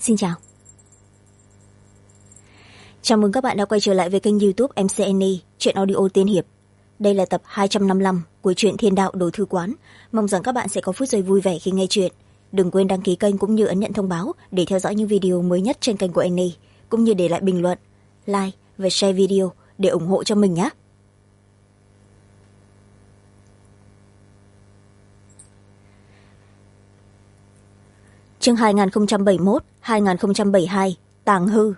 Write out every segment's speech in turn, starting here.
Xin chào. Chào mừng các bạn đã quay trở lại với kênh YouTube MCNE, truyện audio tiên hiệp. Đây là tập 255 của truyện Thiên Đạo Đồ Thư Quán. Mong rằng các bạn sẽ có phút giây vui vẻ khi nghe truyện. Đừng quên đăng ký kênh cũng như ấn nhận thông báo để theo dõi những video mới nhất trên kênh của NE, cũng như để lại bình luận, like và share video để ủng hộ cho mình nhé. Chương 2071-2072 Tàng hư.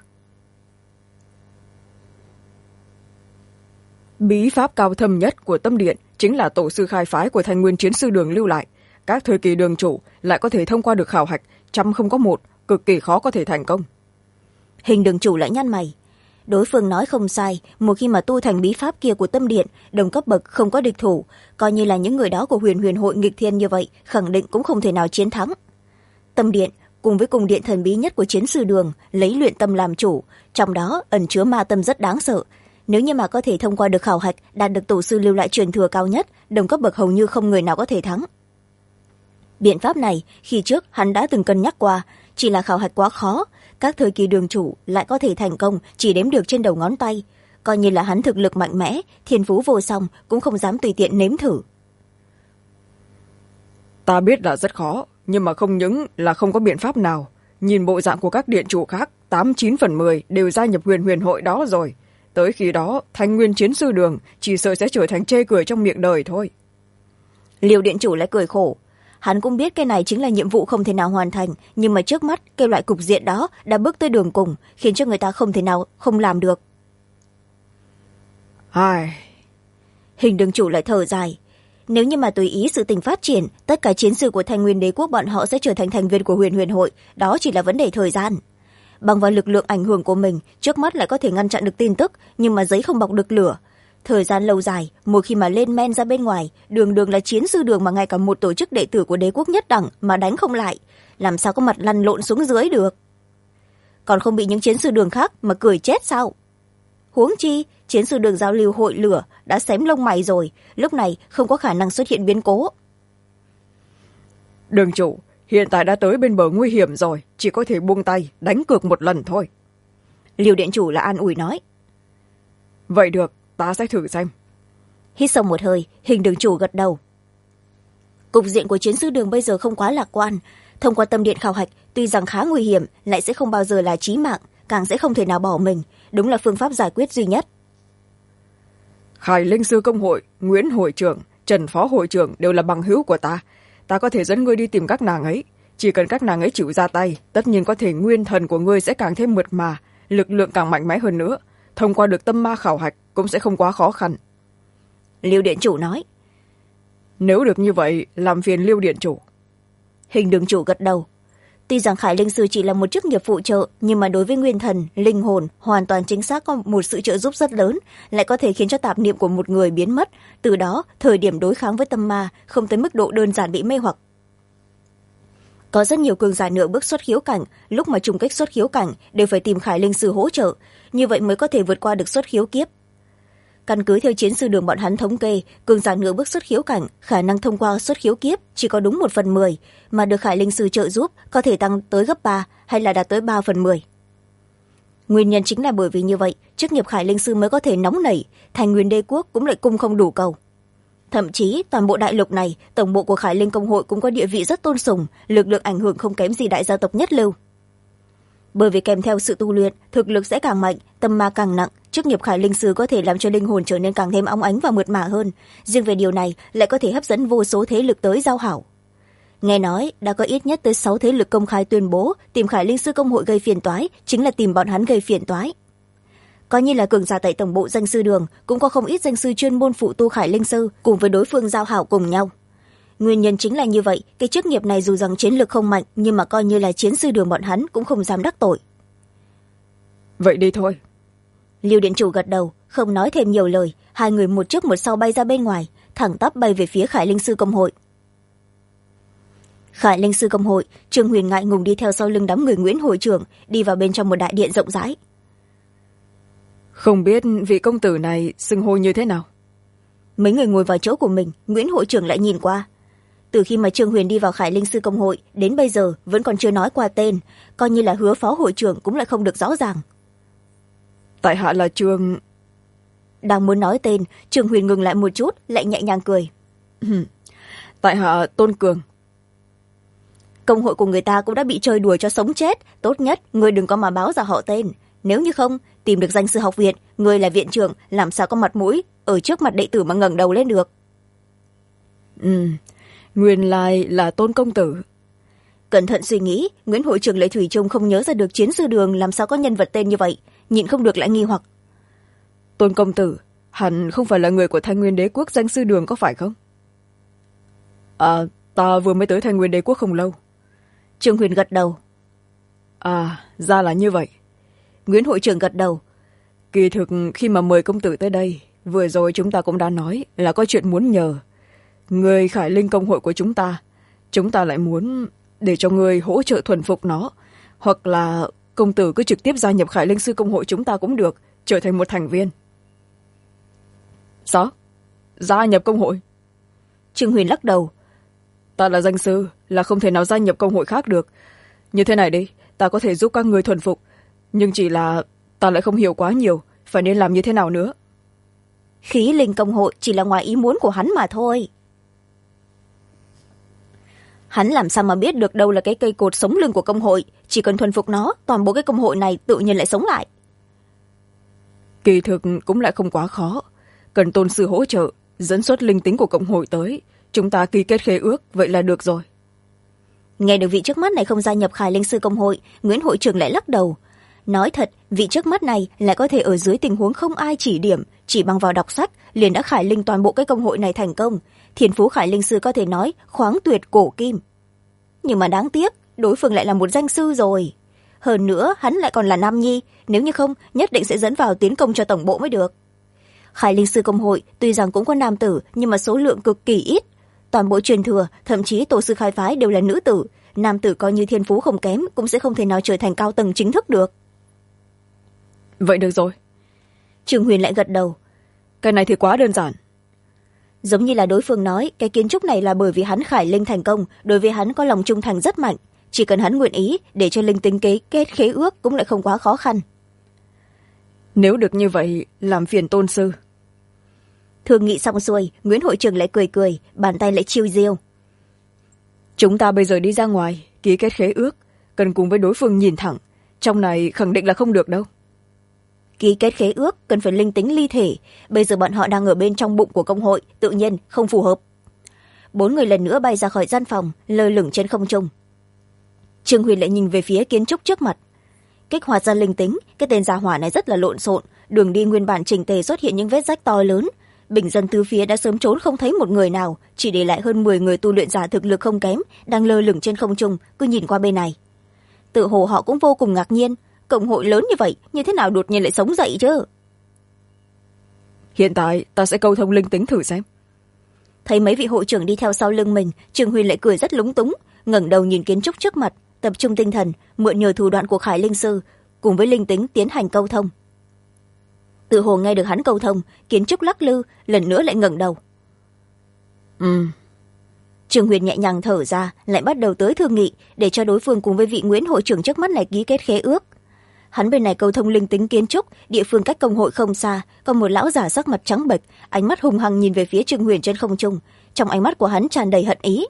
Bí pháp cao thâm nhất của tâm điện chính là tổ sư khai phái của Thanh Nguyên Chiến Sư Đường lưu lại. Các thời kỳ đường chủ lại có thể thông qua được khảo hạch, trăm không có một, cực kỳ khó có thể thành công. Hình đường chủ lại nhăn mày. Đối phương nói không sai, một khi mà tu thành bí pháp kia của tâm điện, đồng cấp bậc không có địch thủ, coi như là những người đó của huyền hội nghịch thiên như vậy, khẳng định cũng không thể nào chiến thắng. Tâm điện cùng với cung điện thần bí nhất của Chiến Sư Đường lấy luyện tâm làm chủ, trong đó ẩn chứa ma tâm rất đáng sợ. Nếu như mà có thể thông qua được khảo hạch, đạt được tổ sư lưu lại truyền thừa cao nhất, đồng cấp bậc hầu như không người nào có thể thắng. Biện pháp này khi trước hắn đã từng cân nhắc qua, chỉ là khảo hạch quá khó, các thời kỳ đường chủ lại có thể thành công chỉ đếm được trên đầu ngón tay, coi như là hắn thực lực mạnh mẽ, thiên phú vô song cũng không dám tùy tiện nếm thử. Ta biết là rất khó, nhưng mà không những là không có biện pháp nào. Nhìn bộ dạng của các điện chủ khác, 8-9/10 đều gia nhập huyền hội đó rồi. Tới khi đó, Thanh Nguyên Chiến Sư Đường chỉ sợ sẽ trở thành chê cười trong miệng đời thôi. Liêu điện chủ lại cười khổ. Hắn cũng biết cái này chính là nhiệm vụ không thể nào hoàn thành, nhưng mà trước mắt cái loại cục diện đó đã bước tới đường cùng, khiến cho người ta không thể nào không làm được. Hình đường chủ lại thở dài. Nếu như mà tùy ý sự tình phát triển, tất cả chiến sư của Thanh Nguyên Đế quốc bọn họ sẽ trở thành thành viên của huyền hội, đó chỉ là vấn đề thời gian. Bằng vào lực lượng ảnh hưởng của mình, trước mắt lại có thể ngăn chặn được tin tức, nhưng mà giấy không bọc được lửa. Thời gian lâu dài, một khi mà lên men ra bên ngoài, đường là Chiến Sư Đường mà ngay cả một tổ chức đệ tử của đế quốc nhất đẳng mà đánh không lại, làm sao có mặt lăn lộn xuống dưới được. Còn không bị những Chiến Sư Đường khác mà cười chết sao? Huống chi, Chiến Sư Đường giao lưu hội lửa đã xém lông mày rồi, lúc này không có khả năng xuất hiện biến cố. Đường chủ, hiện tại đã tới bên bờ nguy hiểm rồi, chỉ có thể buông tay, đánh cược một lần thôi. Liêu điện chủ là an ủi nói. Vậy được, ta sẽ thử xem. Hít sâu một hơi, hình đường chủ gật đầu. Cục diện của Chiến Sư Đường bây giờ không quá lạc quan. Thông qua tâm điện khảo hạch, tuy rằng khá nguy hiểm, lại sẽ không bao giờ là chí mạng, càng sẽ không thể nào bỏ mình. Đúng là phương pháp giải quyết duy nhất. Khải Linh Sư Công hội, Nguyễn hội trưởng, Trần phó hội trưởng đều là bằng hữu của ta. Ta có thể dẫn ngươi đi tìm các nàng ấy. Chỉ cần các nàng ấy chịu ra tay, tất nhiên có thể nguyên thần của ngươi sẽ càng thêm mượt mà, lực lượng càng mạnh mẽ hơn nữa. Thông qua được tâm ma khảo hạch cũng sẽ không quá khó khăn. Liêu điện chủ nói. Nếu được như vậy, làm phiền Liêu điện chủ. Hình đường chủ gật đầu. Tuy rằng Khải Linh Sư chỉ là một chức nghiệp phụ trợ, nhưng mà đối với nguyên thần, linh hồn, hoàn toàn chính xác có một sự trợ giúp rất lớn, lại có thể khiến cho tạp niệm của một người biến mất. Từ đó, thời điểm đối kháng với tâm ma không tới mức độ đơn giản bị mê hoặc. Có rất nhiều cường giả nửa bước xuất khiếu cảnh, lúc mà trùng kích xuất khiếu cảnh đều phải tìm Khải Linh Sư hỗ trợ, như vậy mới có thể vượt qua được xuất khiếu kiếp. Căn cứ theo Chiến Sư Đường bọn hắn thống kê, cường giả nửa bước xuất khiếu cảnh khả năng thông qua xuất khiếu kiếp chỉ có đúng 1/10, mà được Khải Linh Sư trợ giúp có thể tăng tới gấp 3 hay là đạt tới 3/10. Nguyên nhân chính là bởi vì như vậy, chức nghiệp Khải Linh Sư mới có thể nóng nảy, Thành Nguyên Đế quốc cũng lại cung không đủ cầu. Thậm chí toàn bộ đại lục này, tổng bộ của Khải Linh công hội cũng có địa vị rất tôn sùng, lực lượng ảnh hưởng không kém gì đại gia tộc nhất lưu. Bởi vì kèm theo sự tu luyện, thực lực sẽ càng mạnh, tâm ma càng nặng, chức nghiệp Khải Linh Sư có thể làm cho linh hồn trở nên càng thêm óng ánh và mượt mà hơn. Riêng về điều này lại có thể hấp dẫn vô số thế lực tới giao hảo. Nghe nói đã có ít nhất tới 6 thế lực công khai tuyên bố tìm Khải Linh Sư công hội gây phiền toái, chính là tìm bọn hắn gây phiền toái. Coi như là cường giả tại tổng bộ danh sư đường, cũng có không ít danh sư chuyên môn phụ tu Khải Linh Sư cùng với đối phương giao hảo cùng nhau. Nguyên nhân chính là như vậy, cái chức nghiệp này dù rằng chiến lực không mạnh, nhưng mà coi như là Chiến Sư Đường bọn hắn cũng không dám đắc tội. Vậy đi thôi. Liêu điện chủ gật đầu, không nói thêm nhiều lời, hai người một trước một sau bay ra bên ngoài, thẳng tắp bay về phía Khải Linh Sư công hội. Khải Linh Sư công hội, Trương Huyền ngại ngùng đi theo sau lưng đám người Nguyễn hội trưởng, đi vào bên trong một đại điện rộng rãi. Không biết vị công tử này xưng hô như thế nào? Mấy người ngồi vào chỗ của mình, Nguyễn hội trưởng lại nhìn qua. từ khi mà Trương Huyền đi vào Khải Linh Sư Công hội đến bây giờ vẫn còn chưa nói qua tên, coi như là hứa phó hội trưởng cũng lại không được rõ ràng. Tại hạ là Trương. Đang muốn nói tên, Trương Huyền ngừng lại một chút, lại nhẹ nhàng cười. Tại hạ Tôn Cường. Công hội của người ta cũng đã bị chơi đùa cho sống chết, tốt nhất người đừng có mà báo ra họ tên. Nếu như không, tìm được danh sư học viện, người là viện trưởng, làm sao có mặt mũi ở trước mặt đệ tử mà ngẩng đầu lên được. Nguyên lai là Tôn công tử. Cẩn thận suy nghĩ, Nguyễn hội trưởng lại thủy chung không nhớ ra được chiến sư đường làm sao có nhân vật tên như vậy, nhịn không được lại nghi hoặc. Tôn công tử hẳn không phải là người của Thanh Nguyên Đế quốc danh sư đường có phải không? Ta vừa mới tới Thanh Nguyên Đế quốc không lâu. Trương Huyền gật đầu. Ra là như vậy. Nguyễn hội trưởng gật đầu. Kỳ thực khi mà mời công tử tới đây, vừa rồi chúng ta cũng đã nói là có chuyện muốn nhờ. Người Khải Linh công hội của chúng ta lại muốn để cho người hỗ trợ thuần phục nó, hoặc là công tử cứ trực tiếp gia nhập Khải Linh sư công hội chúng ta cũng được, trở thành một thành viên. Sao? Gia nhập công hội? Trương Huyền lắc đầu. Ta là danh sư, là không thể nào gia nhập công hội khác được. Như thế này đi, ta có thể giúp các người thuần phục, nhưng chỉ là ta lại không hiểu quá nhiều, phải nên làm như thế nào nữa. Khí linh công hội chỉ là ngoài ý muốn của hắn mà thôi. Hắn làm sao mà biết được đâu là cái cây cột sống lưng của công hội, chỉ cần thuần phục nó, toàn bộ cái công hội này tự nhiên lại sống lại. Kỳ thực cũng lại không quá khó, cần tôn sư hỗ trợ, dẫn xuất linh tính của công hội tới, chúng ta ký kết khế ước, vậy là được rồi. Nghe được vị trước mắt này không gia nhập Khải Linh sư công hội, Nguyễn hội trưởng lại lắc đầu. Nói thật, vị trước mắt này lại có thể ở dưới tình huống không ai chỉ điểm, chỉ bằng vào đọc sách liền đã khải linh toàn bộ cái công hội này thành công. Thiên phú Khải Linh sư có thể nói khoáng tuyệt cổ kim. Nhưng mà đáng tiếc, đối phương lại là một danh sư rồi. Hơn nữa, hắn lại còn là nam nhi, nếu như không, nhất định sẽ dẫn vào tiến công cho tổng bộ mới được. Khải Linh sư công hội tuy rằng cũng có nam tử, nhưng mà số lượng cực kỳ ít. Toàn bộ truyền thừa, thậm chí tổ sư khai phái đều là nữ tử. Nam tử coi như thiên phú không kém, cũng sẽ không thể nào trở thành cao tầng chính thức được. Vậy được rồi. Trương Huyền lại gật đầu. Cái này thì quá đơn giản. Giống như là đối phương nói, cái kiến trúc này là bởi vì hắn khải linh thành công, đối với hắn có lòng trung thành rất mạnh. Chỉ cần hắn nguyện ý, để cho linh tính kết khế ước cũng lại không quá khó khăn. Nếu được như vậy, làm phiền tôn sư. Thương nghị xong xuôi, Nguyễn hội trưởng lại cười cười, bàn tay lại chiêu diêu. Chúng ta bây giờ đi ra ngoài, ký kết khế ước, cần cùng với đối phương nhìn thẳng. Trong này khẳng định là không được đâu. Ký kết khế ước cần phải linh tính ly thể, bây giờ bọn họ đang ở bên trong bụng của công hội, tự nhiên không phù hợp. 4 người lần nữa bay ra khỏi gian phòng, lơ lửng trên không trung. Trương Huyền lại nhìn về phía kiến trúc trước mặt. Kích hoạt ra linh tính, cái tên gia hỏa này rất là lộn xộn, đường đi nguyên bản chỉnh tề xuất hiện những vết rách to lớn. Bình dân tứ phía đã sớm trốn không thấy một người nào, chỉ để lại hơn 10 người tu luyện giả thực lực không kém, đang lơ lửng trên không trung, cứ nhìn qua bên này. Tự hồ họ cũng vô cùng ngạc nhiên, công hội lớn như vậy, như thế nào đột nhiên lại sống dậy chứ? Hiện tại ta sẽ câu thông linh tính thử xem. Thấy mấy vị hội trưởng đi theo sau lưng mình, Trương Huyền lại cười rất lúng túng, ngẩng đầu nhìn kiến trúc trước mặt, tập trung tinh thần, mượn nhờ thủ đoạn của Khải Linh sư, cùng với linh tính tiến hành câu thông. Tự hồ nghe được hắn câu thông, kiến trúc lắc lư, lần nữa lại ngẩng đầu. Trương Huyền nhẹ nhàng thở ra, lại bắt đầu tới thương nghị, để cho đối phương cùng với vị Nguyễn hội trưởng trước mắt này ký kết khế ước. Hắn bên này câu thông linh tính kiến trúc, địa phương cách công hội không xa, có một lão giả sắc mặt trắng bệch, ánh mắt hung hăng nhìn về phía Trương Huyền trên không trung, trong ánh mắt của hắn tràn đầy hận ý.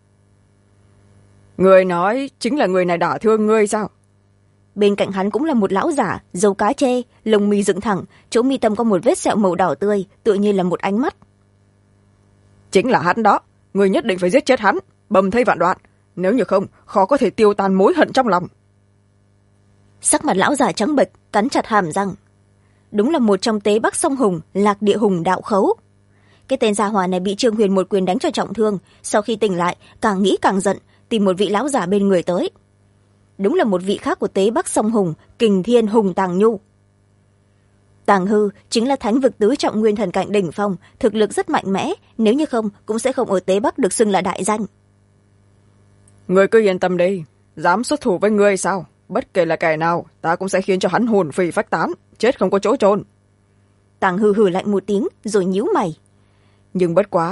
Người nói chính là người này đả thương ngươi sao? Bên cạnh hắn cũng là một lão giả, râu cá chê, lông mi dựng thẳng, chỗ mi tâm có một vết sẹo màu đỏ tươi, tựa như là một ánh mắt. Chính là hắn đó, người nhất định phải giết chết hắn, bầm thây vạn đoạn, nếu như không, khó có thể tiêu tan mối hận trong lòng. Sắc mặt lão giả trắng bệch, cắn chặt hàm răng. Đúng là một trong tế bắc sông Hùng, Lạc Địa Hùng đạo khấu. Cái tên gia hỏa này bị Trương Huyền một quyền đánh cho trọng thương, sau khi tỉnh lại, càng nghĩ càng giận, tìm một vị lão giả bên người tới. Đúng là một vị khác của tế bắc sông Hùng, Kình Thiên Hùng Tàng Nhu. Tàng Hư chính là thánh vực tứ trọng nguyên thần cảnh đỉnh phong, thực lực rất mạnh mẽ, nếu như không cũng sẽ không ở tế bắc được xưng là đại danh. Người cứ yên tâm đi, dám xuất thủ với ngươi sao? Bất kể là kẻ nào, ta cũng sẽ khiến cho hắn hồn phì phách tán, chết không có chỗ chôn. Tàng Hư hừ lạnh một tiếng, rồi nhíu mày. Nhưng bất quá,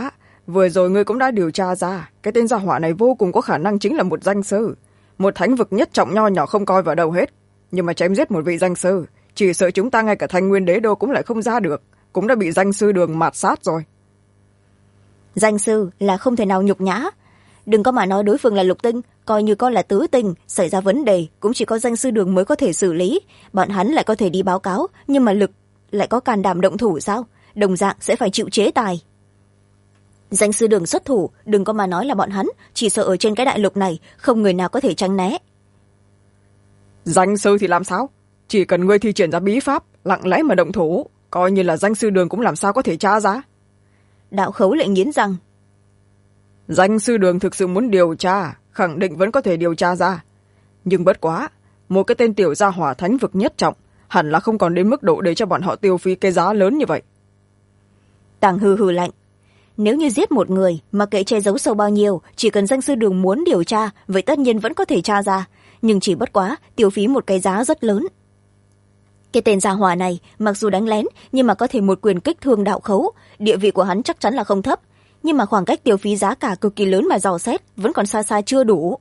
vừa rồi ngươi cũng đã điều tra ra cái tên gia hỏa này vô cùng có khả năng chính là một danh sư, một thánh vực nhất trọng nho nhỏ không coi vào đâu hết. Nhưng mà chém giết một vị danh sư, chỉ sợ chúng ta ngay cả Thanh Nguyên Đế Đô cũng lại không ra được, cũng đã bị danh sư Đường mạt sát rồi. Danh sư là không thể nào nhục nhã. Đừng có mà nói đối phương là lục tinh, coi như con là tứ tinh, xảy ra vấn đề cũng chỉ có danh sư Đường mới có thể xử lý. Bọn hắn lại có thể đi báo cáo, nhưng mà lực lại có can đảm động thủ sao? Đồng dạng sẽ phải chịu chế tài. Danh sư Đường xuất thủ, đừng có mà nói là bọn hắn, chỉ sợ ở trên cái đại lục này không người nào có thể tránh né. Danh sư thì làm sao? Chỉ cần ngươi thi triển ra bí pháp, lặng lẽ mà động thủ, coi như là danh sư Đường cũng làm sao có thể tra ra. Đạo Khấu lại nghiến răng. Danh sư Đường thực sự muốn điều tra, khẳng định vẫn có thể điều tra ra. Nhưng bất quá, một cái tên tiểu gia hỏa thánh vực nhất trọng, hẳn là không còn đến mức độ để cho bọn họ tiêu phí cái giá lớn như vậy. Tàng hừ hừ lạnh. Nếu như giết một người, mà kệ che giấu sâu bao nhiêu, chỉ cần danh sư Đường muốn điều tra, vậy tất nhiên vẫn có thể tra ra. Nhưng chỉ bất quá, tiêu phí một cái giá rất lớn. Cái tên gia hỏa này, mặc dù đánh lén, nhưng mà có thể một quyền kích thương Đạo Khấu, địa vị của hắn chắc chắn là không thấp. Nhưng mà khoảng cách tiêu phí giá cả cực kỳ lớn mà dò xét, vẫn còn xa xa chưa đủ.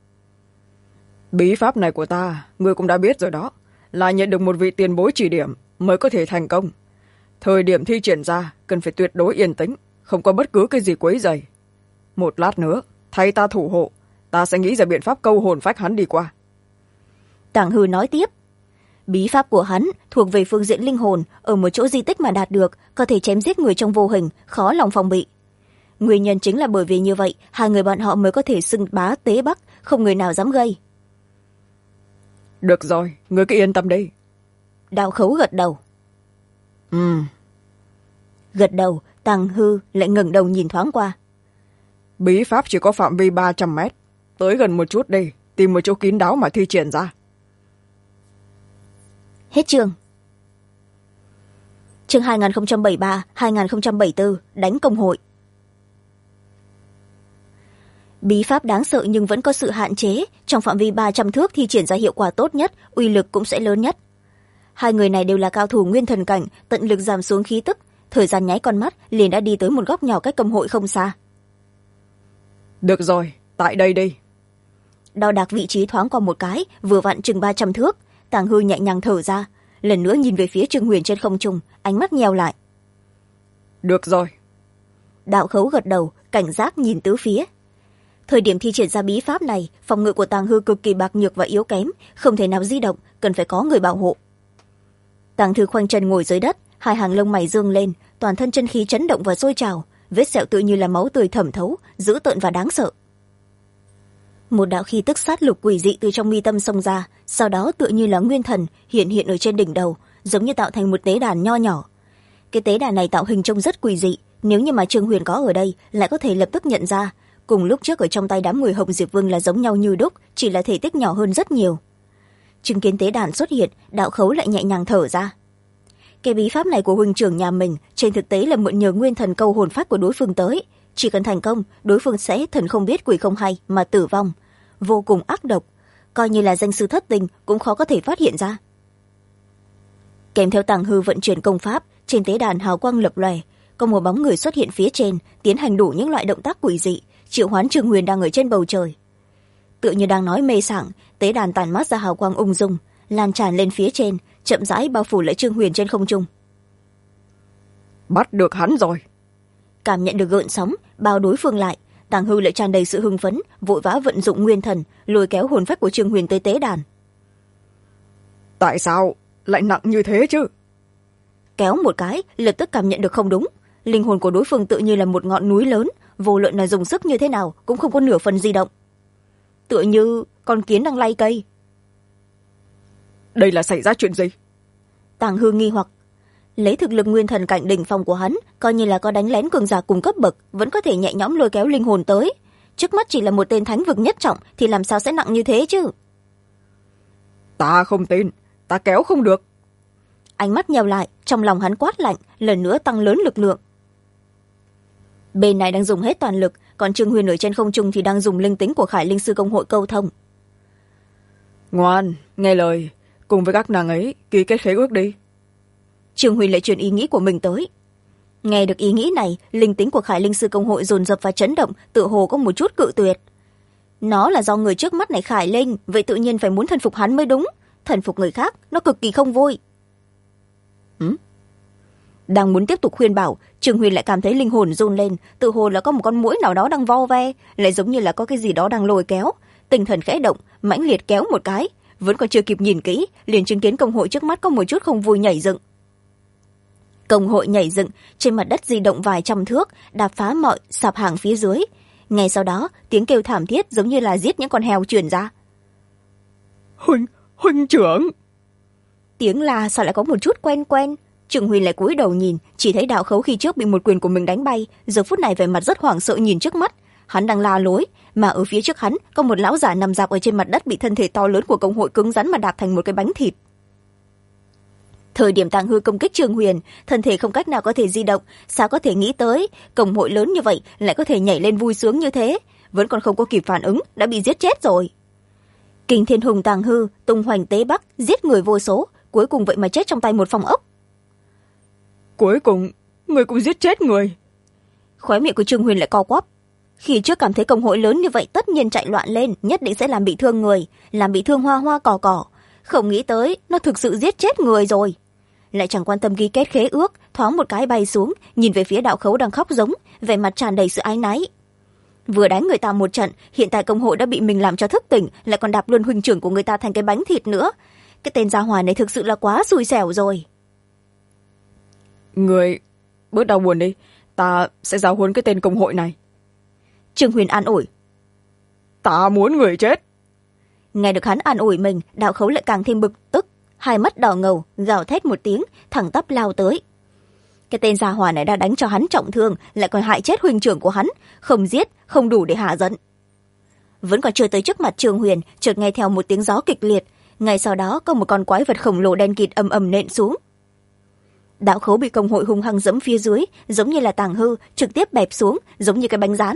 Bí pháp này của ta, ngươi cũng đã biết rồi đó, là nhận được một vị tiền bối chỉ điểm mới có thể thành công. Thời điểm thi triển ra, cần phải tuyệt đối yên tĩnh, không có bất cứ cái gì quấy rầy. Một lát nữa, thay ta thủ hộ, ta sẽ nghĩ ra biện pháp câu hồn phách hắn đi qua. Tàng Hư nói tiếp. Bí pháp của hắn thuộc về phương diện linh hồn, ở một chỗ di tích mà đạt được, có thể chém giết người trong vô hình, khó lòng phòng bị. Nguyên nhân chính là bởi vì như vậy, hai người bọn họ mới có thể xưng bá tế bắc, không người nào dám gây. Được rồi, ngươi cứ yên tâm đi. Đạo Khấu gật đầu. Gật đầu, Tàng Hư lại ngẩng đầu nhìn thoáng qua. Bí pháp chỉ có phạm vi 300 mét. Tới gần một chút đi, tìm một chỗ kín đáo mà thi triển ra. Hết chương. Chương 2073-2074 đánh công hội. Bí pháp đáng sợ nhưng vẫn có sự hạn chế, trong phạm vi 300 thước thi triển ra hiệu quả tốt nhất, uy lực cũng sẽ lớn nhất. Hai người này đều là cao thủ nguyên thần cảnh, tận lực giảm xuống khí tức, thời gian nháy con mắt liền đã đi tới một góc nhỏ cách công hội không xa. Được rồi, tại đây đi. Đo đạc vị trí thoáng qua một cái, vừa vặn chừng 300 thước, Tàng Hư nhẹ nhàng thở ra, lần nữa nhìn về phía Trương Huyền trên không trung, ánh mắt nheo lại. Được rồi. Đạo Khấu gật đầu, cảnh giác nhìn tứ phía. Thời điểm thi triển ra bí pháp này, phòng ngự của Tàng Hư cực kỳ bạc nhược và yếu kém, không thể nào di động, cần phải có người bảo hộ. Tàng Thư khoanh chân ngồi dưới đất, hai hàng lông mày dương lên, toàn thân chân khí chấn động và sôi trào, vết sẹo tự như là máu tươi thẩm thấu, dữ tợn và đáng sợ. Một đạo khí tức sát lục quỷ dị từ trong mi tâm xông ra, sau đó tựa như là nguyên thần hiện hiện ở trên đỉnh đầu, giống như tạo thành một tế đàn nho nhỏ. Cái tế đàn này tạo hình trông rất quỷ dị, nếu như mà Trương Huyền có ở đây lại có thể lập tức nhận ra, cùng lúc trước ở trong tay đám người Hồng Diệp Vương là giống nhau như đúc, chỉ là thể tích nhỏ hơn rất nhiều. Chứng kiến tế đàn xuất hiện, Đạo Khấu lại nhẹ nhàng thở ra. Cái bí pháp này của huynh trưởng nhà mình trên thực tế là mượn nhờ nguyên thần câu hồn phách của đối phương tới, chỉ cần thành công, đối phương sẽ thần không biết quỷ không hay mà tử vong, vô cùng ác độc, coi như là danh sư thất tình cũng khó có thể phát hiện ra. Kèm theo Tàng Hư vận chuyển công pháp, trên tế đàn hào quang lập lòe, có một bóng người xuất hiện phía trên, tiến hành đủ những loại động tác quỷ dị, triệu hoán Trương Huyền đang ở trên bầu trời. Tựa như đang nói mê sảng, tế đàn tàn mát ra hào quang ung dung, lan tràn lên phía trên, chậm rãi bao phủ lại Trương Huyền trên không trung. Bắt được hắn rồi. Cảm nhận được gợn sóng bao đối phương lại, Tàng Hư lại tràn đầy sự hưng phấn, vội vã vận dụng nguyên thần lôi kéo hồn phách của Trương Huyền tới tế đàn. Tại sao lại nặng như thế chứ? Kéo một cái, lập tức cảm nhận được không đúng, linh hồn của đối phương tự như là một ngọn núi lớn, vô luận là dùng sức như thế nào cũng không có nửa phần di động, tựa như con kiến đang lay cây. Đây là xảy ra chuyện gì? Tàng Hư nghi hoặc. Lấy thực lực nguyên thần cảnh đỉnh phong của hắn, coi như là có đánh lén cường giả cùng cấp bậc, vẫn có thể nhẹ nhõm lôi kéo linh hồn tới. Trước mắt chỉ là một tên thánh vực nhất trọng thì làm sao sẽ nặng như thế chứ? Ta không tin, ta kéo không được. Ánh mắt nheo lại, trong lòng hắn quát lạnh, lần nữa tăng lớn lực lượng. Bên này đang dùng hết toàn lực, còn Trương Huyền ở trên không trung thì đang dùng linh tính của Khải Linh Sư Công hội câu thông. Ngoan, nghe lời, cùng với các nàng ấy ký kết khế ước đi. Trương Huyền lại truyền ý nghĩ của mình tới. Nghe được ý nghĩ này, linh tính của Khải Linh Sư Công hội dồn dập và chấn động, tựa hồ có một chút cự tuyệt. Nó là do người trước mắt này Khải Linh, vậy tự nhiên phải muốn thần phục hắn mới đúng. Thần phục người khác, nó cực kỳ không vui. Đang muốn tiếp tục khuyên bảo, Trương Huyền lại cảm thấy linh hồn run lên, tự hồ là có một con muỗi nào đó đang vo ve, lại giống như là có cái gì đó đang lôi kéo. Tinh thần khẽ động, mãnh liệt kéo một cái, vẫn còn chưa kịp nhìn kỹ, liền chứng kiến công hội trước mắt có một chút không vui nhảy dựng. Công hội nhảy dựng, trên mặt đất di động vài trăm thước, đạp phá mọi sạp hàng phía dưới. Ngay sau đó, tiếng kêu thảm thiết giống như là giết những con heo truyền ra. Huynh trưởng! Tiếng la sao lại có một chút quen quen. Trương Huyền lại cúi đầu nhìn, chỉ thấy Đạo Khấu khi trước bị một quyền của mình đánh bay, giờ phút này vẻ mặt rất hoảng sợ nhìn trước mắt. Hắn đang la lối, mà ở phía trước hắn có một lão già nằm dạp ở trên mặt đất, bị thân thể to lớn của công hội cứng rắn mà đạp thành một cái bánh thịt. Thời điểm Tàng Hư công kích Trương Huyền, thân thể không cách nào có thể di động, sao có thể nghĩ tới công hội lớn như vậy lại có thể nhảy lên vui sướng như thế, vẫn còn không có kịp phản ứng đã bị giết chết rồi. Kinh Thiên Hùng Tàng Hư tung hoành tế bắc, giết người vô số, cuối cùng vậy mà chết trong tay một phòng ốc. Cuối cùng người cũng giết chết người. Khóe miệng của Trương Huyền lại co quắp. Khi trước cảm thấy công hội lớn như vậy tất nhiên chạy loạn lên, nhất định sẽ làm bị thương người, làm bị thương hoa hoa cỏ cỏ, không nghĩ tới nó thực sự giết chết người rồi. Lại chẳng quan tâm ghi kết khế ước, thoáng một cái bay xuống, nhìn về phía Đạo Khấu đang khóc giống, vẻ mặt tràn đầy sự áy náy. Vừa đánh người ta một trận, hiện tại công hội đã bị mình làm cho thức tỉnh, lại còn đạp luôn huynh trưởng của người ta thành cái bánh thịt nữa. Cái tên gia hỏa này thực sự là quá xui xẻo rồi. Người bớt đau buồn đi, ta sẽ giáo huấn cái tên công hội này. Trương Huyền an ủi. Ta muốn người chết. Nghe được hắn an ủi mình, Đạo Khấu lại càng thêm bực tức, hai mắt đỏ ngầu, gào thét một tiếng, thẳng tắp lao tới. Cái tên gia hỏa này đã đánh cho hắn trọng thương, lại còn hại chết huynh trưởng của hắn, không giết không đủ để hạ giận. Vẫn còn chưa tới trước mặt Trương Huyền, chợt nghe theo một tiếng gió kịch liệt, ngay sau đó có một con quái vật khổng lồ đen kịt ầm ầm nện xuống. Đạo Khấu bị công hội hung hăng giẫm phía dưới, giống như là Tàng Hư, trực tiếp bẹp xuống, giống như cái bánh rán.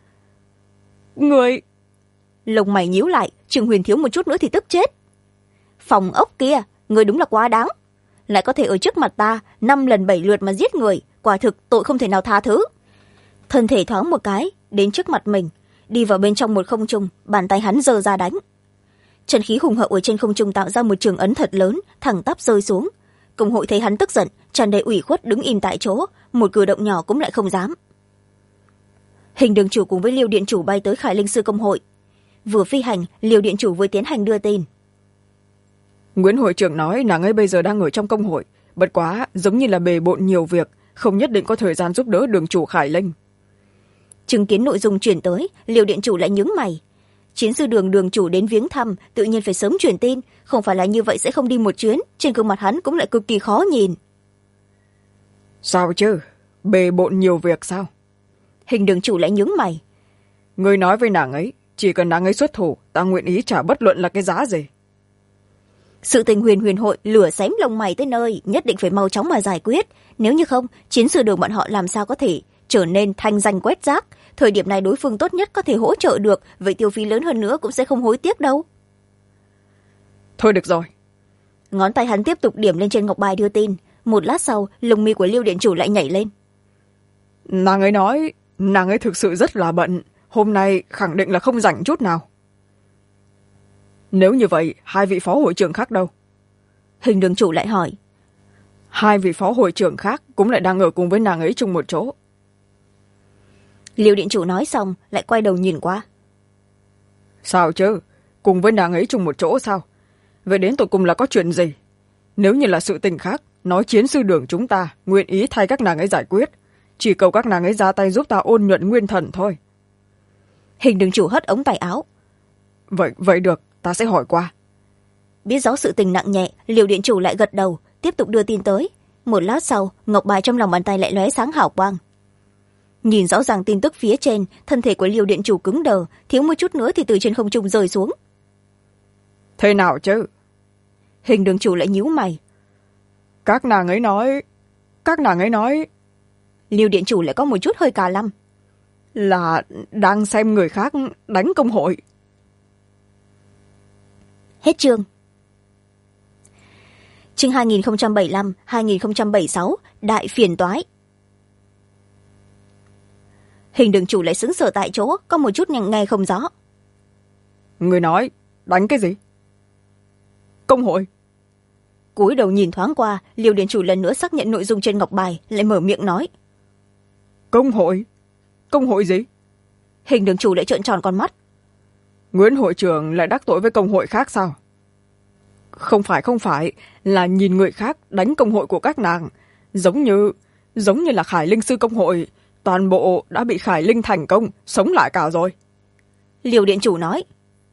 Người... Lông mày nhíu lại, Trương Huyền thiếu một chút nữa thì tức chết. Phòng ốc kia, người đúng là quá đáng. Lại có thể ở trước mặt ta 5 lần 7 lượt mà giết người, quả thực tội không thể nào tha thứ. Thân thể thoáng một cái, đến trước mặt mình, đi vào bên trong một không trung, bàn tay hắn giơ ra đánh. Chân khí hùng hậu ở trên không trung tạo ra một trường ấn thật lớn, thẳng tắp rơi xuống. Công hội thấy hắn tức giận, tràn đầy ủy khuất đứng im tại chỗ, một cử động nhỏ cũng lại không dám. Hình đường chủ cùng với Liêu điện chủ bay tới Khải Linh Sư công hội. Vừa phi hành, Liêu điện chủ vừa tiến hành đưa tin. Nguyễn hội trưởng nói nàng ấy bây giờ đang ở trong công hội, bất quá giống như là bề bộn nhiều việc, không nhất định có thời gian giúp đỡ đường chủ Khải Linh. Chứng kiến nội dung chuyển tới, Liêu điện chủ lại nhướng mày. Chiến sư đường chủ đến viếng thăm, tự nhiên phải sớm truyền tin, không phải là như vậy sẽ không đi một chuyến, trên gương mặt hắn cũng lại cực kỳ khó nhìn. Sao chứ, bề bộn nhiều việc sao? Hình đường chủ lại nhướng mày. Ngươi nói với nàng ấy, chỉ cần nàng ấy xuất thủ, ta nguyện ý trả bất luận là cái giá gì. Sự tình huyền hội lửa xém lông mày tới nơi, nhất định phải mau chóng mà giải quyết, nếu như không, chiến sư đường bọn họ làm sao có thể trở nên thanh danh quét rác. Thời điểm này đối phương tốt nhất có thể hỗ trợ được, vậy tiêu phí lớn hơn nữa cũng sẽ không hối tiếc đâu. Thôi được rồi. Ngón tay hắn tiếp tục điểm lên trên ngọc bài đưa tin. Một lát sau, lông mi của Liêu điện chủ lại nhảy lên. Nàng ấy nói, nàng ấy thực sự rất là bận, hôm nay khẳng định là không rảnh chút nào. Nếu như vậy, hai vị phó hội trưởng khác đâu? Hình đường chủ lại hỏi. Hai vị phó hội trưởng khác cũng lại đang ở cùng với nàng ấy chung một chỗ. Liêu điện chủ nói xong, lại quay đầu nhìn qua. Sao chứ, cùng với nàng ấy chung một chỗ sao? Vậy đến tụi cùng là có chuyện gì? Nếu như là sự tình khác, nói chiến sư đường chúng ta nguyện ý thay các nàng ấy giải quyết, chỉ cầu các nàng ấy ra tay giúp ta ôn nhuận nguyên thần thôi. Hình đường chủ hất ống tay áo. Vậy được, ta sẽ hỏi qua. Biết rõ sự tình nặng nhẹ, Liêu điện chủ lại gật đầu, tiếp tục đưa tin tới. Một lát sau, ngọc bài trong lòng bàn tay lại lóe sáng hào quang. Nhìn rõ ràng tin tức phía trên, thân thể của Liêu điện chủ cứng đờ, thiếu một chút nữa thì từ trên không trung rơi xuống. Thế nào chứ? Hình đường chủ lại nhíu mày. Các nàng ấy nói Liêu điện chủ lại có một chút hơi cà lăm. Là đang xem người khác đánh công hội. Hết chương. Chương 2075-2076 Đại phiền toái. Hình đường chủ lại sững sờ tại chỗ, có một chút nghe không rõ. Người nói đánh cái gì? Công hội. Cúi đầu nhìn thoáng qua, Liêu điện chủ lần nữa xác nhận nội dung trên ngọc bài, lại mở miệng nói. Công hội? Công hội gì? Hình đường chủ lại trợn tròn con mắt. Nguyễn hội trưởng lại đắc tội với công hội khác sao? Không phải, là nhìn người khác đánh công hội của các nàng. Giống như là Khải Linh sư công hội, toàn bộ đã bị Khải Linh thành công, sống lại cả rồi. Liêu điện chủ nói.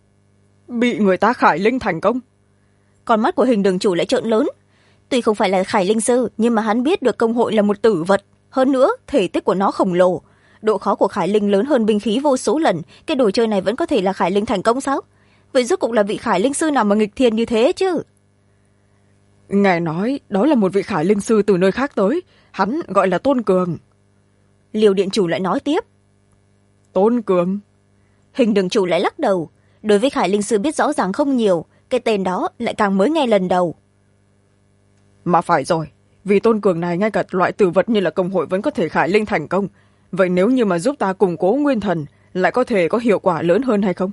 Bị người ta Khải Linh thành công? Con mắt của hình đường chủ lại trợn lớn. Tuy không phải là Khải Linh sư, nhưng mà hắn biết được công hội là một tử vật. Hơn nữa, thể tích của nó khổng lồ. Độ khó của Khải Linh lớn hơn binh khí vô số lần. Cái đồ chơi này vẫn có thể là Khải Linh thành công sao? Vậy rốt cuộc là vị Khải Linh sư nào mà nghịch thiên như thế chứ? Ngài nói đó là một vị Khải Linh sư từ nơi khác tới. Hắn gọi là Tôn Cường. Liêu điện chủ lại nói tiếp. Tôn Cường? Hình đường chủ lại lắc đầu. Đối với Khải Linh sư biết rõ ràng không nhiều, cái tên đó lại càng mới nghe lần đầu. Mà phải rồi, vì Tôn Cường này ngay cả loại tử vật như là công hội vẫn có thể Khải Linh thành công. Vậy nếu như mà giúp ta củng cố nguyên thần, lại có thể có hiệu quả lớn hơn hay không?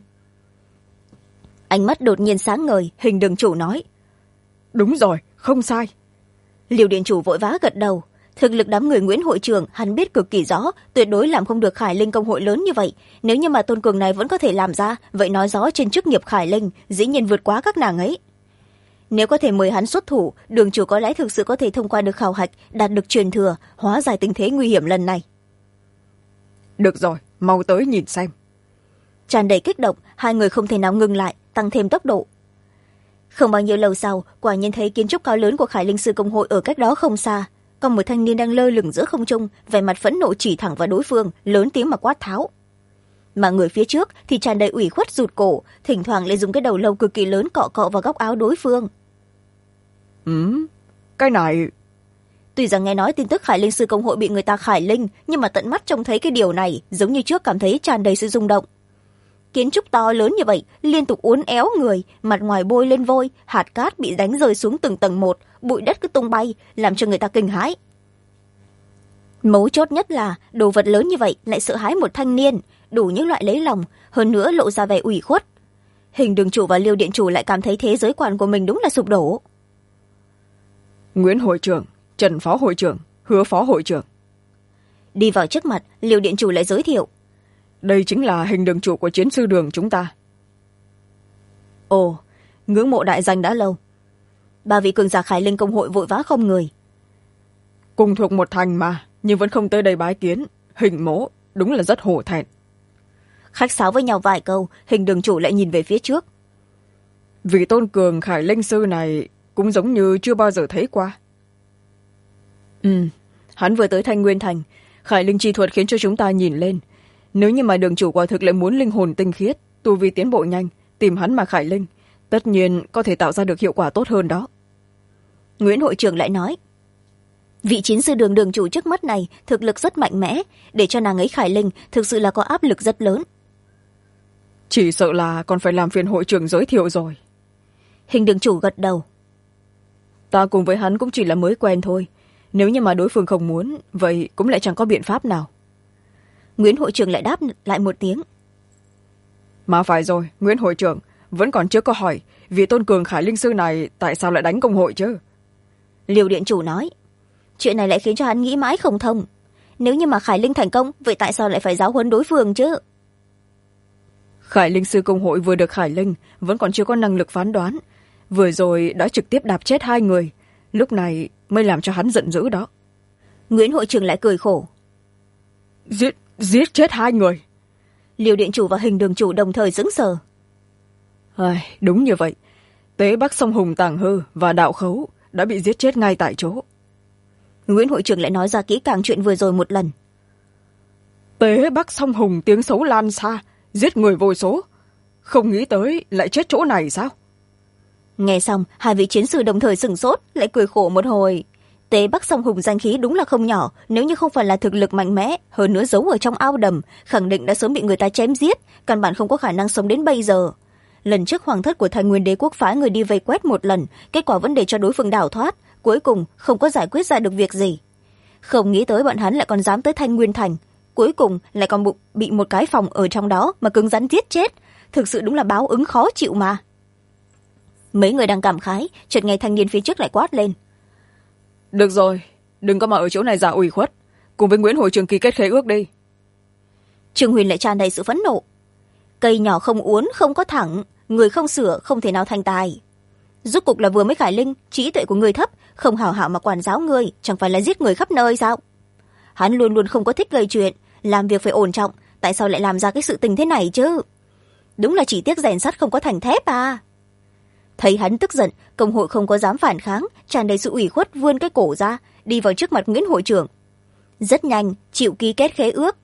Ánh mắt đột nhiên sáng ngời, hình đường chủ nói. Đúng rồi, không sai. Liêu điện chủ vội vã gật đầu. Thực lực đám người Nguyễn hội trưởng hắn biết cực kỳ rõ, tuyệt đối làm không được Khải Linh công hội lớn như vậy. Nếu như mà Tôn Cường này vẫn có thể làm ra, vậy nói rõ trên chức nghiệp Khải Linh dĩ nhiên vượt quá các nàng ấy. Nếu có thể mời hắn xuất thủ, đường chủ có lẽ thực sự có thể thông qua được khảo hạch, đạt được truyền thừa, hóa giải tình thế nguy hiểm lần này. Được rồi, mau tới nhìn xem. Tràn đầy kích động, hai người không thể nào ngừng lại, tăng thêm tốc độ. Không bao nhiêu lâu sau, quả nhiên thấy kiến trúc cao lớn của Khải Linh sư công hội ở cách đó không xa. Còn một thanh niên đang lơ lửng giữa không trung, vẻ mặt phẫn nộ chỉ thẳng vào đối phương, lớn tiếng mà quát tháo. Mà người phía trước thì tràn đầy ủy khuất rụt cổ, thỉnh thoảng lại dùng cái đầu lâu cực kỳ lớn cọ cọ vào góc áo đối phương. Cái này... Tuy rằng nghe nói tin tức Khải Linh sư công hội bị người ta Khải Linh, nhưng mà tận mắt trông thấy cái điều này, giống như trước cảm thấy tràn đầy sự rung động. Kiến trúc to lớn như vậy, liên tục uốn éo người, mặt ngoài bôi lên vôi, hạt cát bị đánh rơi xuống từng tầng một, bụi đất cứ tung bay, làm cho người ta kinh hãi. Mấu chốt nhất là, đồ vật lớn như vậy lại sợ hãi một thanh niên, đủ những loại lấy lòng, hơn nữa lộ ra vẻ ủy khuất. Hình đường chủ và Liêu điện chủ lại cảm thấy thế giới quan của mình đúng là sụp đổ. Nguyễn hội trưởng, Trần phó hội trưởng, Hứa phó hội trưởng. Đi vào trước mặt, Liêu điện chủ lại giới thiệu. Đây chính là hình đường chủ của chiến sư đường chúng ta. Ồ, ngưỡng mộ đại danh đã lâu. Ba vị cường giả Khải Linh công hội vội vã không người. Cùng thuộc một thành mà, nhưng vẫn không tới đây bái kiến. Hình mỗ, đúng là rất hổ thẹn. Khách sáo với nhau vài câu, hình đường chủ lại nhìn về phía trước. Vị Tôn Cường Khải Linh sư này cũng giống như chưa bao giờ thấy qua. Hắn vừa tới Thanh Nguyên Thành, Khải Linh chi thuật khiến cho chúng ta nhìn lên. Nếu như mà đường chủ quả thực lại muốn linh hồn tinh khiết, tu vi tiến bộ nhanh, tìm hắn mà Khải Linh, tất nhiên có thể tạo ra được hiệu quả tốt hơn đó. Nguyễn hội trưởng lại nói. Vị chiến sư đường chủ trước mắt này thực lực rất mạnh mẽ, để cho nàng ấy Khải Linh thực sự là có áp lực rất lớn. Chỉ sợ là còn phải làm phiền hội trưởng giới thiệu rồi. Hình đường chủ gật đầu. Ta cùng với hắn cũng chỉ là mới quen thôi. Nếu như mà đối phương không muốn, vậy cũng lại chẳng có biện pháp nào. Nguyễn hội trưởng lại đáp lại một tiếng. Mà phải rồi, Nguyễn hội trưởng, vẫn còn chưa có hỏi, vị Tôn Cường Khải Linh sư này tại sao lại đánh công hội chứ? Liêu điện chủ nói. Chuyện này lại khiến cho hắn nghĩ mãi không thông. Nếu như mà Khải Linh thành công, vậy tại sao lại phải giáo huấn đối phương chứ? Khải Linh sư công hội vừa được Khải Linh, vẫn còn chưa có năng lực phán đoán. Vừa rồi đã trực tiếp đạp chết 2 người. Lúc này mới làm cho hắn giận dữ đó. Nguyễn hội trưởng lại cười khổ. Giết chết 2 người. Liêu điện chủ và hình đường chủ đồng thời sững sờ. Đúng như vậy. Tế Bắc Sông Hùng Tàng Hư và Đạo Khấu đã bị giết chết ngay tại chỗ. Nguyễn hội trưởng lại nói ra kỹ càng chuyện vừa rồi một lần. Tế Bắc Sông Hùng tiếng xấu lan xa, giết người vô số. Không nghĩ tới lại chết chỗ này sao? Nghe xong, 2 vị chiến sư đồng thời sửng sốt, lại cười khổ một hồi. Tế Bắc Sông Hùng danh khí đúng là không nhỏ, nếu như không phải là thực lực mạnh mẽ, hơn nữa giấu ở trong ao đầm, khẳng định đã sớm bị người ta chém giết, căn bản không có khả năng sống đến bây giờ. Lần trước hoàng thất của Thành Nguyên Đế quốc phái người đi vây quét một lần, kết quả vẫn để cho đối phương đào thoát, cuối cùng không có giải quyết ra được việc gì. Không nghĩ tới bọn hắn lại còn dám tới Thanh Nguyên Thành, cuối cùng lại còn bị một cái phòng ở trong đó mà cứng rắn giết chết. Thực sự đúng là báo ứng khó chịu mà. Mấy người đang cảm khái, chợt nghe thanh niên phía trước lại quát lên: được rồi, đừng có mà ở chỗ này giả ủy khuất, cùng với Nguyễn hội trưởng ký kết khế ước đi. Trương Huyền lại tràn đầy sự phẫn nộ. Cây nhỏ không uốn không có thẳng, người không sửa không thể nào thành tài. Rốt cục là vừa mới Khải Linh, trí tuệ của người thấp, không hảo hảo mà quản giáo người, chẳng phải là giết người khắp nơi sao? Hắn luôn luôn không có thích gây chuyện, làm việc phải ổn trọng, tại sao lại làm ra cái sự tình thế này chứ? Đúng là chỉ tiếc rèn sắt không có thành thép à. Thấy hắn tức giận, công hội không có dám phản kháng, tràn đầy sự ủy khuất vươn cái cổ ra, đi vào trước mặt Nguyễn hội trưởng. Rất nhanh chịu ký kết khế ước.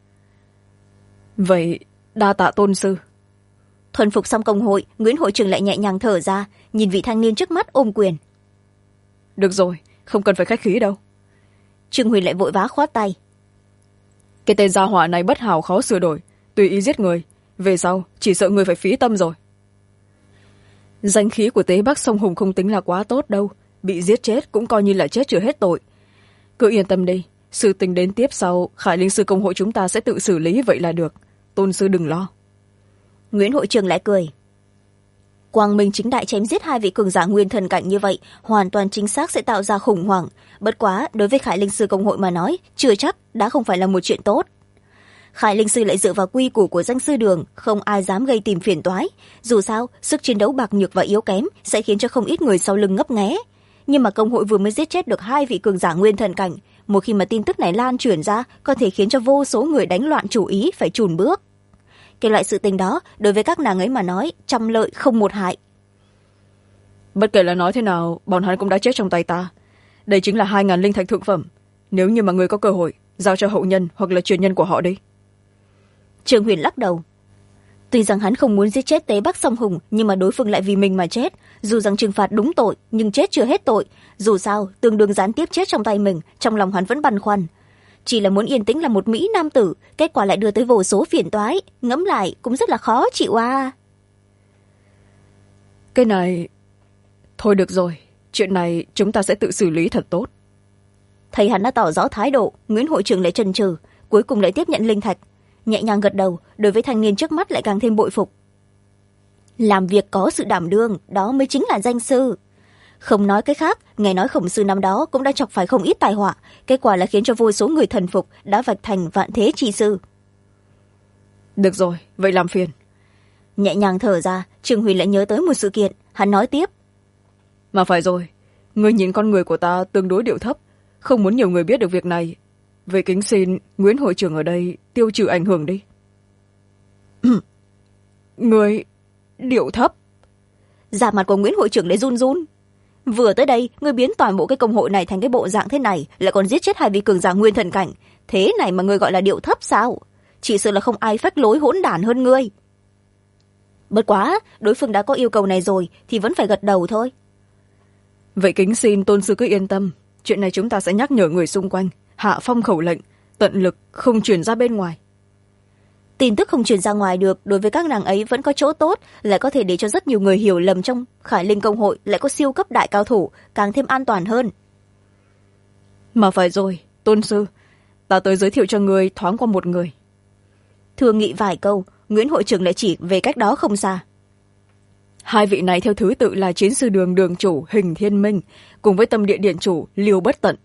Vậy đa tạ tôn sư. Thuần phục xong công hội, Nguyễn hội trưởng lại nhẹ nhàng thở ra, nhìn vị thanh niên trước mắt ôm quyền. được rồi, không cần phải khách khí đâu. Trương Huyền lại vội vã khoát tay. Cái tên gia hỏa này bất hảo khó sửa đổi, tùy ý giết người, về sau chỉ sợ người phải phí tâm rồi. Danh khí của Tế Bắc sông Hùng không tính là quá tốt đâu, bị giết chết cũng coi như là chết chưa hết tội. Cứ yên tâm đi, sự tình đến tiếp sau Khải Linh sư công hội chúng ta sẽ tự xử lý vậy là được, tôn sư đừng lo. Nguyễn hội trưởng lại cười. Quang minh chính đại chém giết hai vị cường giả nguyên thần cảnh như vậy, hoàn toàn chính xác sẽ tạo ra khủng hoảng. Bất quá đối với Khải Linh sư công hội mà nói, chưa chắc đã không phải là một chuyện tốt. Khải Linh sư lại dựa vào quy củ của danh sư đường, không ai dám gây tìm phiền toái. Dù sao, sức chiến đấu bạc nhược và yếu kém sẽ khiến cho không ít người sau lưng ngấp nghé. Nhưng mà công hội vừa mới giết chết được hai vị cường giả nguyên thần cảnh, một khi mà tin tức này lan truyền ra, có thể khiến cho vô số người đánh loạn chủ ý phải chùn bước. Cái loại sự tình đó đối với các nàng ấy mà nói, trăm lợi không một hại. Bất kể là nói thế nào, bọn hắn cũng đã chết trong tay ta. Đây chính là 2.000 linh thạch thượng phẩm. Nếu như mà người có cơ hội, giao cho hậu nhân hoặc là truyền nhân của họ đi. Trương Huyền lắc đầu. Tuy rằng hắn không muốn giết chết Tế Bắc Song Hùng, nhưng mà đối phương lại vì mình mà chết. Dù rằng trừng phạt đúng tội, nhưng chết chưa hết tội. Dù sao, tương đương gián tiếp chết trong tay mình, trong lòng hắn vẫn băn khoăn. Chỉ là muốn yên tĩnh là một mỹ nam tử, kết quả lại đưa tới vô số phiền toái. Ngẫm lại cũng rất là khó chịu à. Cái này... Thôi được rồi, chuyện này chúng ta sẽ tự xử lý thật tốt. Thấy hắn đã tỏ rõ thái độ, Nguyễn hội trưởng lại chần chừ, cuối cùng lại tiếp nhận linh thạch. Nhẹ nhàng gật đầu, đối với thanh niên trước mắt lại càng thêm bội phục. Làm việc có sự đảm đương, đó mới chính là danh sư. Không nói cái khác, nghe nói Khổng sư năm đó cũng đã chọc phải không ít tai họa, kết quả là khiến cho vô số người thần phục, đã vạch thành vạn thế chi sư. Được rồi, vậy làm phiền. Nhẹ nhàng thở ra, Trương Huyền lại nhớ tới một sự kiện, hắn nói tiếp. Mà phải rồi, người nhìn con người của ta tương đối điệu thấp, không muốn nhiều người biết được việc này. Vậy kính xin Nguyễn hội trưởng ở đây tiêu trừ ảnh hưởng đi. Người điệu thấp? Da mặt của Nguyễn hội trưởng lại run run. Vừa tới đây, người biến toàn bộ cái công hội này thành cái bộ dạng thế này, lại còn giết chết hai vị cường giả nguyên thần cảnh. Thế này mà người gọi là điệu thấp sao? Chỉ sợ là không ai phách lối hỗn đản hơn ngươi. Bất quá, đối phương đã có yêu cầu này rồi thì vẫn phải gật đầu thôi. Vậy kính xin tôn sư cứ yên tâm, chuyện này chúng ta sẽ nhắc nhở người xung quanh, hạ phong khẩu lệnh, tận lực không truyền ra bên ngoài. Tin tức không truyền ra ngoài được, đối với các nàng ấy vẫn có chỗ tốt, lại có thể để cho rất nhiều người hiểu lầm trong Khải Linh công hội lại có siêu cấp đại cao thủ, càng thêm an toàn hơn. Mà phải rồi, tôn sư, ta tới giới thiệu cho người thoáng qua một người. Thương nghị vài câu, Nguyễn hội trưởng lại chỉ về cách đó không xa. Hai vị này theo thứ tự là Chiến sư đường đường chủ Hình Thiên Minh cùng với Tâm địa điện chủ Liêu Bất Tận.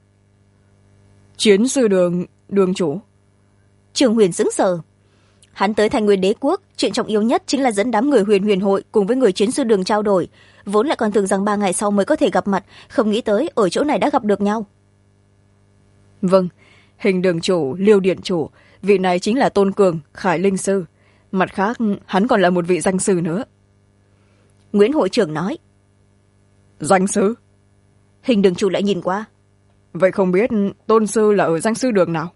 Chiến sư đường đường chủ? Trương Huyền sững sờ. Hắn tới Thành Nguyên Đế quốc, chuyện trọng yếu nhất chính là dẫn đám người Huyền Huyền hội cùng với người Chiến sư đường trao đổi, vốn lại còn tưởng rằng 3 ngày sau mới có thể gặp mặt, không nghĩ tới ở chỗ này đã gặp được nhau. Vâng, Hình đường chủ, Liêu điện chủ, vị này chính là Tôn Cường, Khải Linh sư. Mặt khác, hắn còn là một vị danh sư nữa. Nguyễn hội trưởng nói. Danh sư? Hình đường chủ lại nhìn qua. Vậy không biết tôn sư là ở danh sư đường nào?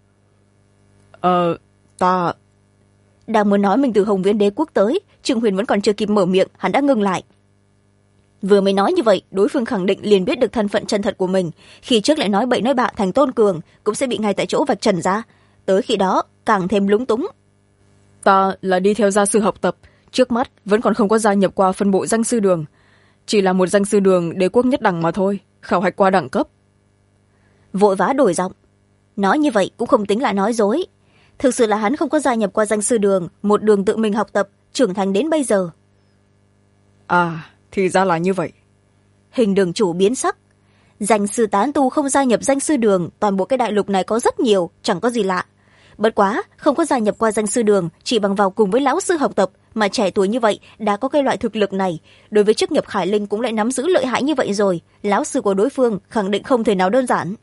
Ta... Đang muốn nói mình từ Hồng Viễn Đế quốc tới, Trương Huyền vẫn còn chưa kịp mở miệng, hắn đã ngừng lại. Vừa mới nói như vậy, đối phương khẳng định liền biết được thân phận chân thật của mình. Khi trước lại nói bậy nói bạ thành Tôn Cường, cũng sẽ bị ngay tại chỗ vạch trần ra. Tới khi đó, càng thêm lúng túng. Ta là đi theo gia sư học tập, trước mắt vẫn còn không có gia nhập qua phân bộ danh sư đường. Chỉ là một danh sư đường đế quốc nhất đẳng mà thôi, khảo hạch qua đẳng cấp. Vội vã đổi giọng. nói như vậy cũng không tính là nói dối. Thực sự là hắn không có gia nhập qua danh sư đường, một đường tự mình học tập trưởng thành đến bây giờ. À, thì ra là như vậy. Hình đường chủ biến sắc. Danh sư tán tu không gia nhập danh sư đường, toàn bộ cái đại lục này có rất nhiều, chẳng có gì lạ. Bất quá không có gia nhập qua danh sư đường, chỉ bằng vào cùng với lão sư học tập mà trẻ tuổi như vậy đã có cái loại thực lực này, đối với chức nghiệp Khải Linh cũng lại nắm giữ lợi hại như vậy rồi, lão sư của đối phương khẳng định không thể nào đơn giản.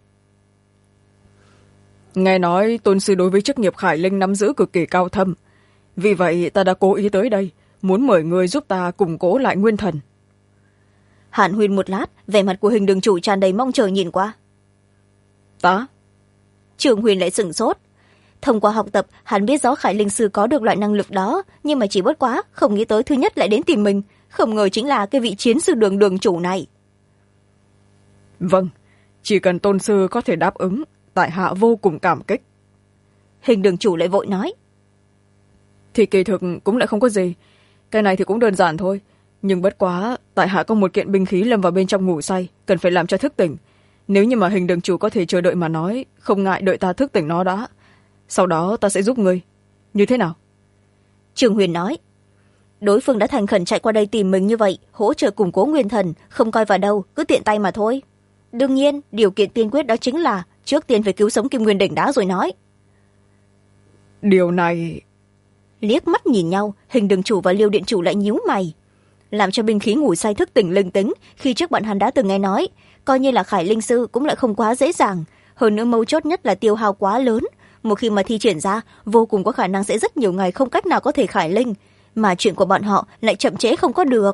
Nghe nói tôn sư đối với chức nghiệp Khải Linh nắm giữ cực kỳ cao thâm, vì vậy ta đã cố ý tới đây, muốn mời người giúp ta củng cố lại nguyên thần. Hàn Huyên một lát, vẻ mặt của Hình đường chủ tràn đầy mong chờ nhìn qua. Ta? Trường Huyền lại sửng sốt. Thông qua học tập, hắn biết rõ Khải Linh sư có được loại năng lực đó, nhưng mà chỉ bất quá không nghĩ tới thứ nhất lại đến tìm mình, không ngờ chính là cái vị chiến sư đường đường chủ này. Vâng, chỉ cần tôn sư có thể đáp ứng, tại hạ vô cùng cảm kích. Hình đường chủ lại vội nói. Thì kỳ thực cũng lại không có gì, cái này thì cũng đơn giản thôi, nhưng bất quá tại hạ có một kiện binh khí lâm vào bên trong ngủ say, cần phải làm cho thức tỉnh. Nếu như mà Hình đường chủ có thể chờ đợi mà nói, không ngại đợi ta thức tỉnh nó đã, sau đó ta sẽ giúp ngươi. Như thế nào? Trường Huyền nói. Đối phương đã thành khẩn chạy qua đây tìm mình như vậy, hỗ trợ củng cố nguyên thần, không coi vào đâu, cứ tiện tay mà thôi. Đương nhiên điều kiện tiên quyết đó chính là trước tiên phải cứu sống Kim Nguyên Đỉnh đã rồi nói. Điều này... Liếc mắt nhìn nhau, Hình đường chủ và Liêu điện chủ lại nhíu mày. Làm cho binh khí ngủ say thức tỉnh linh tính, khi trước bọn hắn đã từng nghe nói, coi như là Khải Linh sư cũng lại không quá dễ dàng, hơn nữa mấu chốt nhất là tiêu hao quá lớn, một khi mà thi triển ra vô cùng có khả năng sẽ rất nhiều ngày không cách nào có thể khải linh, mà chuyện của bọn họ lại chậm trễ không có được.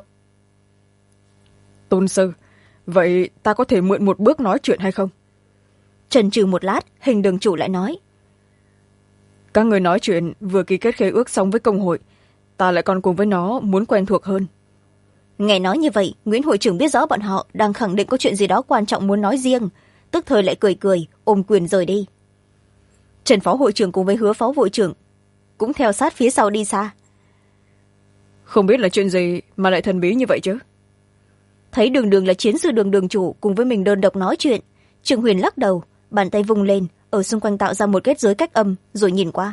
Tôn sư, vậy ta có thể mượn một bước nói chuyện hay không? Chần chừ một lát, Hình đường chủ lại nói. Các người nói chuyện vừa ký kết khế ước xong với công hội, ta lại còn cùng với nó muốn quen thuộc hơn. Nghe nói như vậy, Nguyễn hội trưởng biết rõ bọn họ đang khẳng định có chuyện gì đó quan trọng muốn nói riêng, tức thời lại cười cười ôm quyền rời đi. Trần phó hội trưởng cùng với Hứa phó hội trưởng cũng theo sát phía sau đi xa. Không biết là chuyện gì mà lại thần bí như vậy chứ? Thấy đường đường là chiến sư đường đường chủ cùng với mình đơn độc nói chuyện, Trường Huyền lắc đầu, bàn tay vung lên, ở xung quanh tạo ra một kết giới cách âm, rồi nhìn qua.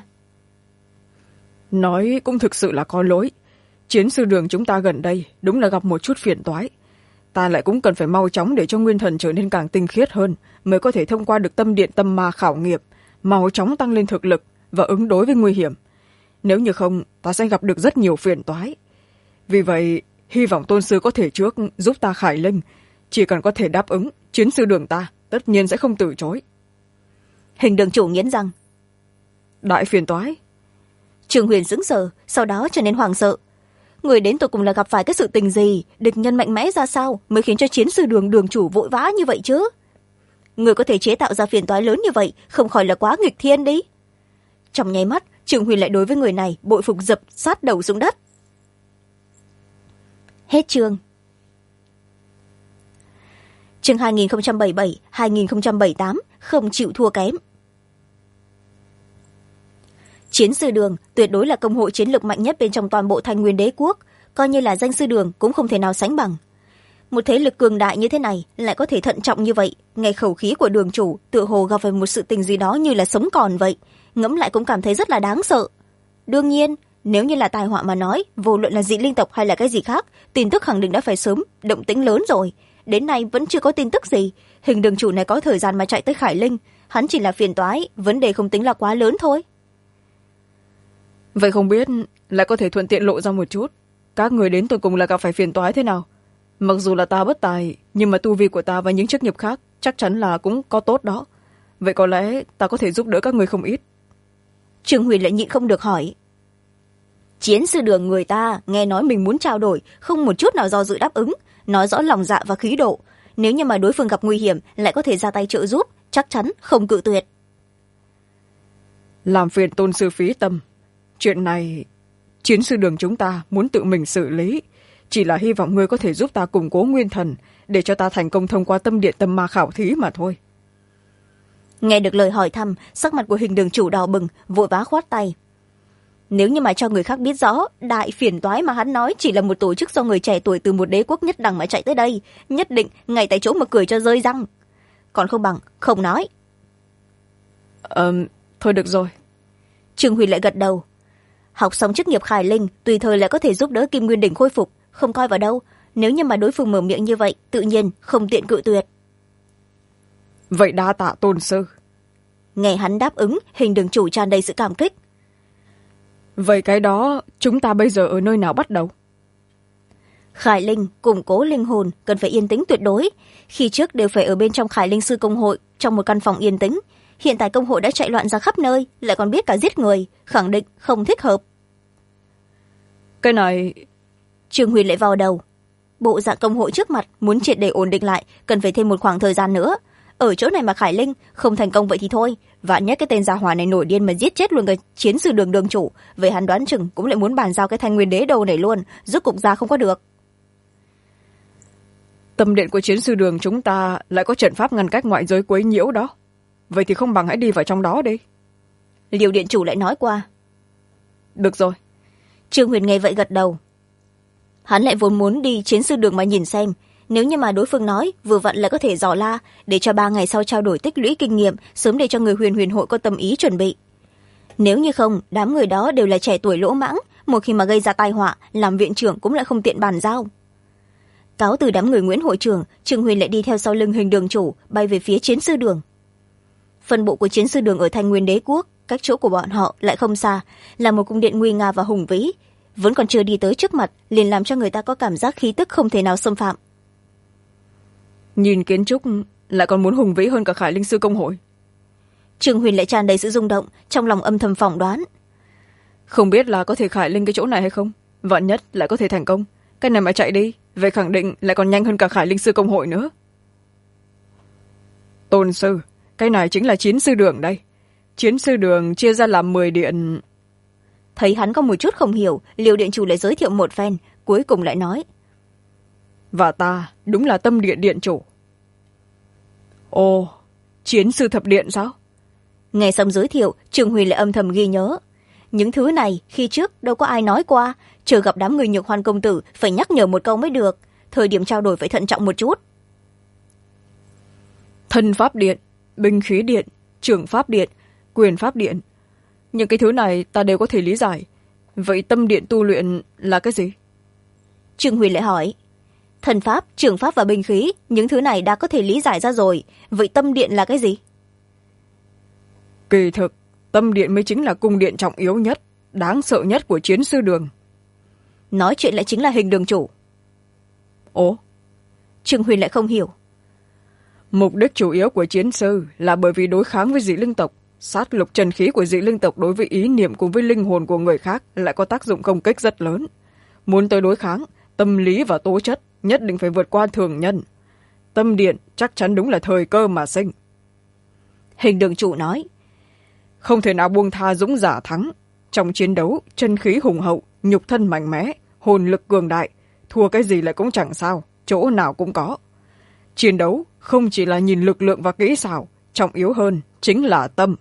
Nói cũng thực sự là có lỗi. Chiến sư đường chúng ta gần đây đúng là gặp một chút phiền toái. Ta lại cũng cần phải mau chóng để cho nguyên thần trở nên càng tinh khiết hơn, mới có thể thông qua được tâm điện tâm ma khảo nghiệm, mau chóng tăng lên thực lực và ứng đối với nguy hiểm. Nếu như không, ta sẽ gặp được rất nhiều phiền toái. Vì vậy, hy vọng tôn sư có thể trước giúp ta khải linh. Chỉ cần có thể đáp ứng, chiến sư đường ta tất nhiên sẽ không từ chối. Hình đường chủ nghiến răng. Đại phiền toái. Trường Huyền sững sờ, sau đó trở nên hoảng sợ. Người đến tụi cùng là gặp phải cái sự tình gì, địch nhân mạnh mẽ ra sao mới khiến cho chiến sư đường đường chủ vội vã như vậy chứ? Người có thể chế tạo ra phiền toái lớn như vậy, không khỏi là quá nghịch thiên đi. Trong nháy mắt, Trường Huyền lại đối với người này bội phục dập sát đầu xuống đất. Hết chương. Chương 2077-2078 không chịu thua kém. Chiến sư đường tuyệt đối là công hội chiến lược mạnh nhất bên trong toàn bộ Thanh Nguyên Đế quốc, coi như là danh sư đường cũng không thể nào sánh bằng. Một thế lực cường đại như thế này lại có thể thận trọng như vậy, nghe khẩu khí của đường chủ tựa hồ gặp phải một sự tình gì đó như là sống còn vậy, ngẫm lại cũng cảm thấy rất là đáng sợ. Đương nhiên, nếu như là tai họa mà nói, vô luận là dị linh tộc hay là cái gì khác, tin tức khẳng định đã phải sớm động tĩnh lớn rồi. Đến nay vẫn chưa có tin tức gì. Hình đường chủ này có thời gian mà chạy tới Khải Linh, hắn chỉ là phiền toái, vấn đề không tính là quá lớn thôi. Vậy không biết lại có thể thuận tiện lộ ra một chút, các người đến tận cùng là gặp phải phiền toái thế nào? Mặc dù là ta bất tài, nhưng mà tu vi của ta và những chức nghiệp khác chắc chắn là cũng có tốt đó. Vậy có lẽ ta có thể giúp đỡ các người không ít. Trường Huyền lại nhịn không được hỏi. Chiến sư đường người ta nghe nói mình muốn trao đổi, không một chút nào do dự đáp ứng, nói rõ lòng dạ và khí độ. Nếu như mà đối phương gặp nguy hiểm lại có thể ra tay trợ giúp, chắc chắn không cự tuyệt. Làm phiền tôn sư phí tâm. Chuyện này chiến sư đường chúng ta muốn tự mình xử lý, chỉ là hy vọng ngươi có thể giúp ta củng cố nguyên thần để cho ta thành công thông qua tâm điện tâm ma khảo thí mà thôi. Nghe được lời hỏi thăm, sắc mặt của Hình đường chủ đỏ bừng, vội vã khoát tay. Nếu như mà cho người khác biết rõ đại phiền toái mà hắn nói chỉ là một tổ chức do người trẻ tuổi từ một đế quốc nhất đẳng mà chạy tới đây, nhất định ngay tại chỗ mà cười cho rơi răng. Còn không bằng không nói. Thôi được rồi. Trương Huyền lại gật đầu. Học xong chức nghiệp Khải Linh tùy thời lại có thể giúp đỡ Kim Nguyên Đỉnh khôi phục, không coi vào đâu. Nếu như mà đối phương mở miệng như vậy, tự nhiên không tiện cự tuyệt. Vậy đa tạ tôn sư. Nghe hắn đáp ứng, Hình đường chủ tràn đầy sự cảm kích. Vậy cái đó chúng ta bây giờ ở nơi nào bắt đầu? Khải Linh củng cố linh hồn cần phải yên tĩnh tuyệt đối. Khi trước đều phải ở bên trong Khải Linh sư công hội, trong một căn phòng yên tĩnh. Hiện tại công hội đã chạy loạn ra khắp nơi, lại còn biết cả giết người, khẳng định không thích hợp. Cái này... Trương Huyền lại vào đầu. Bộ dạng công hội trước mặt muốn triệt để ổn định lại, cần phải thêm một khoảng thời gian nữa. Ở chỗ này mà Khải Linh không thành công vậy thì thôi, vạn nhất cái tên gia hỏa này nổi điên mà giết chết luôn cái chiến sư đường đường chủ, vậy hắn đoán chừng cũng lại muốn bàn giao cái Thanh Nguyên Đế đầu này luôn, rốt cục ra không có được. Tâm điện của chiến sư đường chúng ta lại có trận pháp ngăn cách ngoại giới quấy nhiễu đó, vậy thì không bằng hãy đi vào trong đó đi. Liêu điện chủ lại nói qua. Được rồi. Trương Huyền nghe vậy gật đầu. Hắn lại vốn muốn đi chiến sư đường mà nhìn xem, nếu như mà đối phương nói vừa vặn là có thể dò la, để cho 3 ngày sau trao đổi tích lũy kinh nghiệm, sớm để cho người Huyền Huyền hội có tâm ý chuẩn bị. Nếu như không, đám người đó đều là trẻ tuổi lỗ mãng, một khi mà gây ra tai họa, làm viện trưởng cũng lại không tiện bàn giao. Cáo từ đám người Nguyễn hội trưởng, Trương Huyền lại đi theo sau lưng Hình đường chủ, bay về phía chiến sư đường. Phân bộ của chiến sư đường ở Thanh Nguyên Đế quốc, cách chỗ của bọn họ lại không xa, là một cung điện nguy nga và hùng vĩ, vẫn còn chưa đi tới trước mặt, liền làm cho người ta có cảm giác khí tức không thể nào xâm phạm. Nhìn kiến trúc lại còn muốn hùng vĩ hơn cả Khải Linh sư công hội. Trương Huyền lại tràn đầy sự rung động, trong lòng âm thầm phỏng đoán. Không biết là có thể Khải Linh cái chỗ này hay không, vạn nhất lại có thể thành công, cái này mà chạy đi, vậy khẳng định lại còn nhanh hơn cả Khải Linh sư công hội nữa. Tôn sư, cái này chính là chiến sư đường đây. Chiến sư đường chia ra làm 10 điện. Thấy hắn có một chút không hiểu, Liêu điện chủ lại giới thiệu một phen, cuối cùng lại nói. Và ta đúng là tâm điện điện chủ. Ồ, chiến sư thập điện sao? Nghe xong giới thiệu, Trương Huyền lại âm thầm ghi nhớ. Những thứ này khi trước đâu có ai nói qua, chờ gặp đám người Nhược Hoan công tử phải nhắc nhở một câu mới được, thời điểm trao đổi phải thận trọng một chút. Thân pháp điện, binh khí điện, trưởng pháp điện, quyền pháp điện. Những cái thứ này ta đều có thể lý giải. Vậy tâm điện tu luyện là cái gì? Trương Huyền lại hỏi. Thần pháp, trưởng pháp và binh khí, những thứ này đã có thể lý giải ra rồi. Vậy tâm điện là cái gì? Kỳ thực, tâm điện mới chính là cung điện trọng yếu nhất, đáng sợ nhất của chiến sư đường. Nói chuyện lại chính là Hình đường chủ. Ồ? Trương Huyền lại không hiểu. Mục đích chủ yếu của chiến sư là bởi vì đối kháng với dị linh tộc. Sát lục trần khí của dị linh tộc đối với ý niệm cùng với linh hồn của người khác lại có tác dụng công kích rất lớn. Muốn tới đối kháng, tâm lý và tố chất nhất định phải vượt qua thường nhân. Tâm điện chắc chắn đúng là thời cơ mà sinh. Hình đường chủ nói. Không thể nào buông tha dũng giả thắng. Trong chiến đấu, chân khí hùng hậu, nhục thân mạnh mẽ, hồn lực cường đại. Thua cái gì lại cũng chẳng sao, chỗ nào cũng có. Chiến đấu không chỉ là nhìn lực lượng và kỹ xảo, trọng yếu hơn chính là tâm.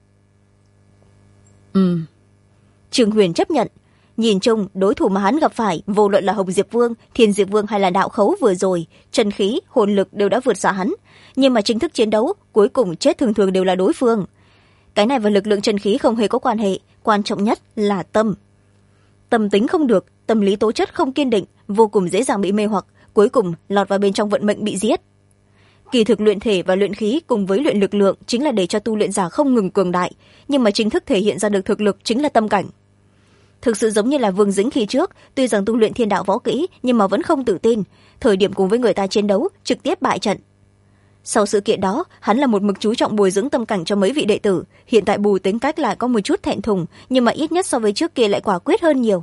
Trương Huyền chấp nhận. Nhìn chung, đối thủ mà hắn gặp phải, vô luận là Hồng Diệp Vương, Thiên Diệp Vương hay là Đạo Khấu vừa rồi, chân khí, hồn lực đều đã vượt xa hắn. Nhưng mà chính thức chiến đấu, cuối cùng chết thường thường đều là đối phương. Cái này và lực lượng chân khí không hề có quan hệ, quan trọng nhất là tâm. Tâm tính không được, tâm lý tố chất không kiên định, vô cùng dễ dàng bị mê hoặc, cuối cùng lọt vào bên trong vận mệnh bị giết. Kỳ thực luyện thể và luyện khí cùng với luyện lực lượng chính là để cho tu luyện giả không ngừng cường đại, nhưng mà chính thức thể hiện ra được thực lực chính là tâm cảnh. Thực sự giống như là Vương Dĩnh khi trước, tuy rằng tu luyện thiên đạo võ kỹ nhưng mà vẫn không tự tin, thời điểm cùng với người ta chiến đấu trực tiếp bại trận. Sau sự kiện đó, hắn là một mực chú trọng bồi dưỡng tâm cảnh cho mấy vị đệ tử, hiện tại bù tính cách lại có một chút thẹn thùng, nhưng mà ít nhất so với trước kia lại quả quyết hơn nhiều.